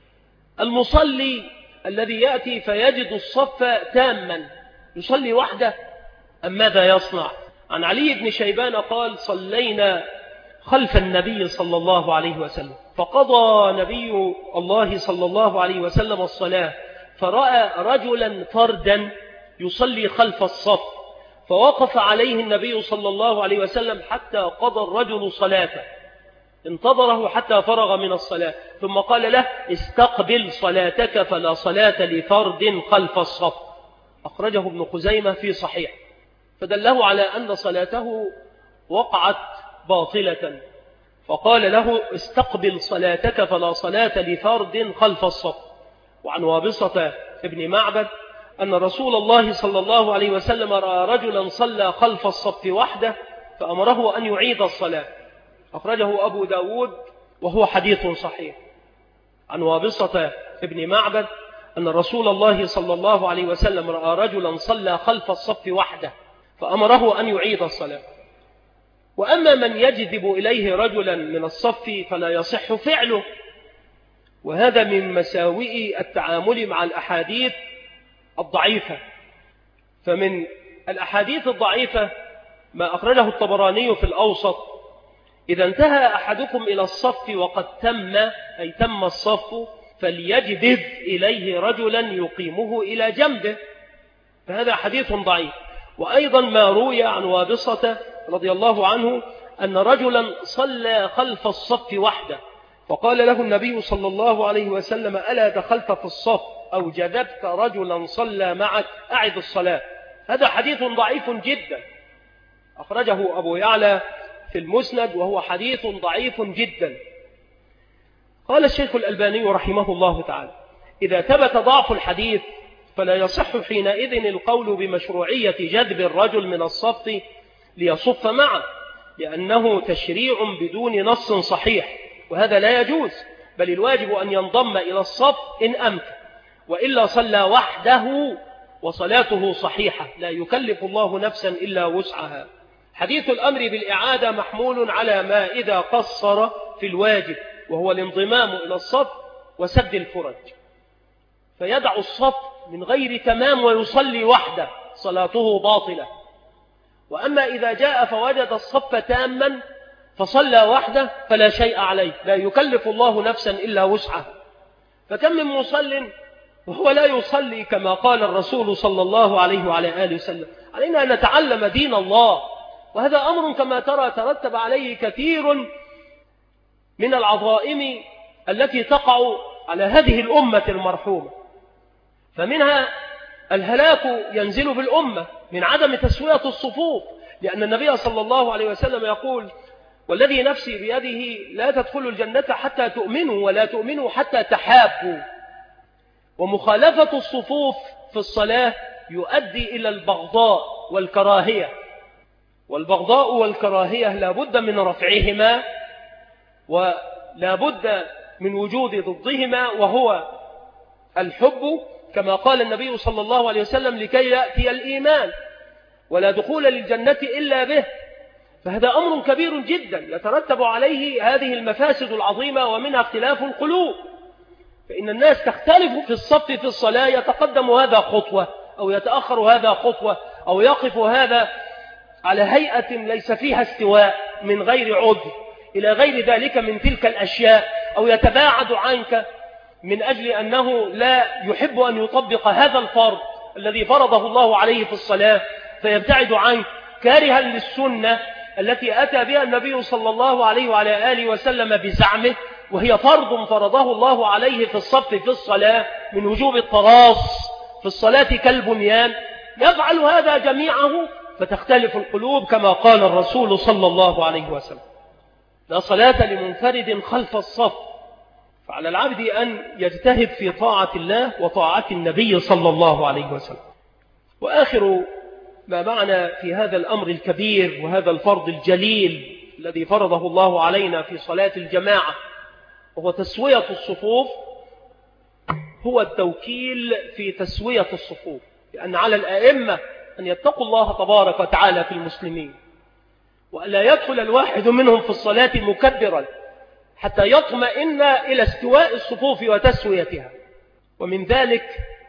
المصلي الذي يأتي فيجد الصف تاما يصلي وحده أم ماذا يصنع؟ عن علي بن شيبان قال صلينا خلف النبي صلى الله عليه وسلم فقضى نبي الله صلى الله عليه وسلم الصلاة فرأى رجلا فردا يصلي خلف الصف، فوقف عليه النبي صلى الله عليه وسلم حتى قضى الرجل صلاته، انتظره حتى فرغ من الصلاة ثم قال له استقبل صلاتك فلا صلاة لفرد خلف الصف. أخرجه ابن خزيمة في صحيح، فدله على أن صلاته وقعت باطلة، فقال له استقبل صلاتك فلا صلاة لفرد خلف الصف. وعن وابصة ابن معبد أن رسول الله صلى الله عليه وسلم رأى رجلا صلى خلف الصف وحده فأمره أن يعيد الصلاة، أخرجه أبو داود وهو حديث صحيح. عن وابصة ابن معبد أن رسول الله صلى الله عليه وسلم رأى رجلا صلى خلف الصف وحده فأمره أن يعيد الصلاة. وأما من يجذب إليه رجلا من الصف فلا يصح فعله، وهذا من مساوئ التعامل مع الأحاديث الضعيفة. فمن الأحاديث الضعيفة ما أخرجه الطبراني في الأوسط إذا انتهى أحدكم إلى الصف وقد تم الصف فليجذب إليه رجلا يقيمه إلى جنبه، فهذا حديث ضعيف. وأيضا ما روي عن وابصة رضي الله عنه أن رجلا صلى خلف الصف وحده، فقال له النبي صلى الله عليه وسلم: ألا دخلت في الصف أو جذبت رجلا صلى معك؟ أعد الصلاة. هذا حديث ضعيف جدا، أخرجه أبو يعلى في المسند، وهو حديث ضعيف جدا. قال الشيخ الألباني رحمه الله تعالى: إذا ثبت ضعف الحديث فلا يصح حينئذ القول بمشروعية جذب الرجل من الصف ليصف معه، لأنه تشريع بدون نص صحيح، وهذا لا يجوز، بل الواجب أن ينضم إلى الصف إن أمكن، وإلا صلى وحده وصلاته صحيحة، لا يكلف الله نفسا إلا وسعها. حديث الأمر بالإعادة محمول على ما إذا قصر في الواجب، وهو الانضمام إلى الصف وسد الفرج، فيدع الصف من غير تمام ويصلي وحده، صلاته باطلة. وأما إذا جاء فوجد الصف تاما فصلى وحده فلا شيء عليه، لا يكلف الله نفسا إلا وسعها. فكم من مصل وهو لا يصلي كما قال الرسول صلى الله عليه وعلى آله وسلم. علينا أن نتعلم دين الله، وهذا أمر كما ترى ترتب عليه كثير من العظائم التي تقع على هذه الأمة المرحومة. فمنها الهلاك ينزل بالأمة من عدم تسوية الصفوف، لأن النبي صلى الله عليه وسلم يقول: والذي نفسي بيده لا تدخلوا الجنة حتى تؤمنوا ولا تؤمنوا حتى تحابوا. ومخالفة الصفوف في الصلاة يؤدي إلى البغضاء والكراهية، والبغضاء والكراهية لا بد من رفعهما ولا بد من وجود ضدهما، وهو الحب، كما قال النبي صلى الله عليه وسلم: لكي يأتي الإيمان ولا دخول للجنة إلا به. فهذا أمر كبير جدا يترتب عليه هذه المفاسد العظيمة، ومنها اختلاف القلوب. فإن الناس تختلف في الصف في الصلاة، يتقدم هذا خطوة أو يتأخر هذا خطوة، أو يقف هذا على هيئة ليس فيها استواء من غير عذر إلى غير ذلك من تلك الأشياء، أو يتباعد عنك من أجل أنه لا يحب أن يطبق هذا الفرض الذي فرضه الله عليه في الصلاة، فيبتعد عنك كارها للسنة التي أتى بها النبي صلى الله عليه وعلى آله وسلم بزعمه، وهي فرض فرضه الله عليه في الصف في الصلاة من وجوب التراص في الصلاة كالبنيان. يفعل هذا جميعه فتختلف القلوب كما قال الرسول صلى الله عليه وسلم: لا صلاة لمنفرد خلف الصف. فعلى العبد أن يجتهد في طاعة الله وطاعة النبي صلى الله عليه وسلم. وآخر ما معنى في هذا الأمر الكبير وهذا الفرض الجليل الذي فرضه الله علينا في صلاة الجماعة، وهو تسوية الصفوف، هو التوكيل في تسوية الصفوف، لأن على الآئمة أن يتقوا الله تبارك وتعالى في المسلمين، وألا يدخل الواحد منهم في الصلاة مكبرا حتى يطمئن إلى استواء الصفوف وتسويتها. ومن ذلك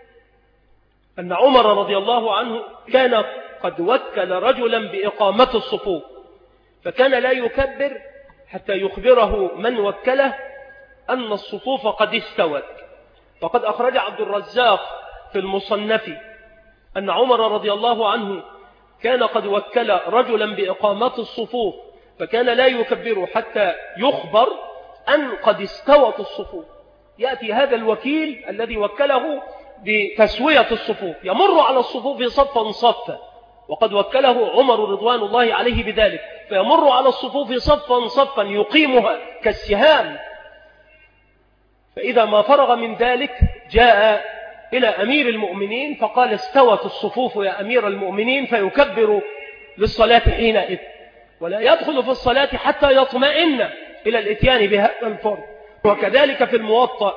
أن عمر رضي الله عنه كان قد وكل رجلا بإقامة الصفوف، فكان لا يكبر حتى يخبره من وكله أن الصفوف قد استوت. فقد أخرج عبد الرزاق في المصنف أن عمر رضي الله عنه كان قد وكل رجلا بإقامة الصفوف، فكان لا يكبر حتى يخبر أن قد استوت الصفوف. يأتي هذا الوكيل الذي وكله بتسوية الصفوف يمر على الصفوف صفا صفا، وقد وكله عمر رضوان الله عليه بذلك، فيمر على الصفوف صفا صفا يقيمها كالسهام. فإذا ما فرغ من ذلك جاء إلى أمير المؤمنين فقال: استوت الصفوف يا أمير المؤمنين، فيكبر للصلاة حينئذ، ولا يدخل في الصلاة حتى يطمئن إلى الإتيان بهذا الفرض. وكذلك في الموطأ: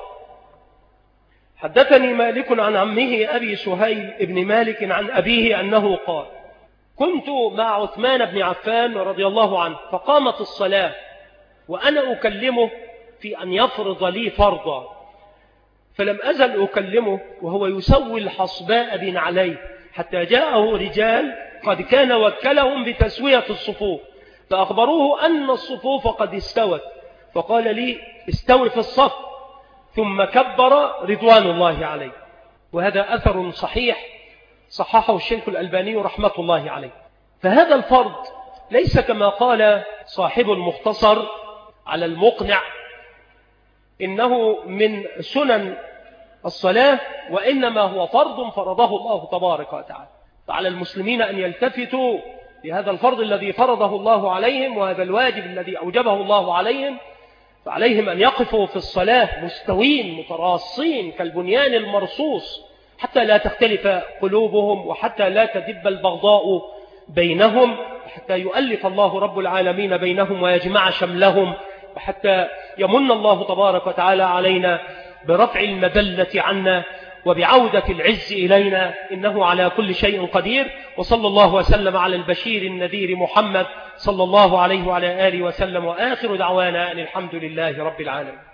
حدثني مالك عن عمه أبي سهيل ابن مالك عن أبيه أنه قال: كنت مع عثمان بن عفان رضي الله عنه، فقامت الصلاة وأنا أكلمه في أن يفرض لي فرضا، فلم أزل أكلمه وهو يسوي الحصباء بنعليه، حتى جاءه رجال قد كان وكلهم بتسوية الصفوف، فأخبروه أن الصفوف قد استوت، فقال لي: استوي في الصف، ثم كبر رضوان الله عليه. وهذا أثر صحيح صححه الشيخ الألباني رحمة الله عليه. فهذا الفرض ليس كما قال صاحب المختصر على المقنع إنه من سنن الصلاة، وإنما هو فرض فرضه الله تبارك وتعالى. فعلى المسلمين أن يلتفتوا لهذا الفرض الذي فرضه الله عليهم وهذا الواجب الذي أوجبه الله عليهم. فعليهم أن يقفوا في الصلاة مستوين متراصين كالبنيان المرصوص حتى لا تختلف قلوبهم وحتى لا تدب البغضاء بينهم، وحتى يؤلف الله رب العالمين بينهم ويجمع شملهم، وحتى يمن الله تبارك وتعالى علينا برفع المذلة عنا وبعودة العز إلينا، إنه على كل شيء قدير. وصلى الله وسلم على البشير النذير محمد صلى الله عليه وعلى آله وسلم، وآخر دعوانا أن الحمد لله رب العالمين.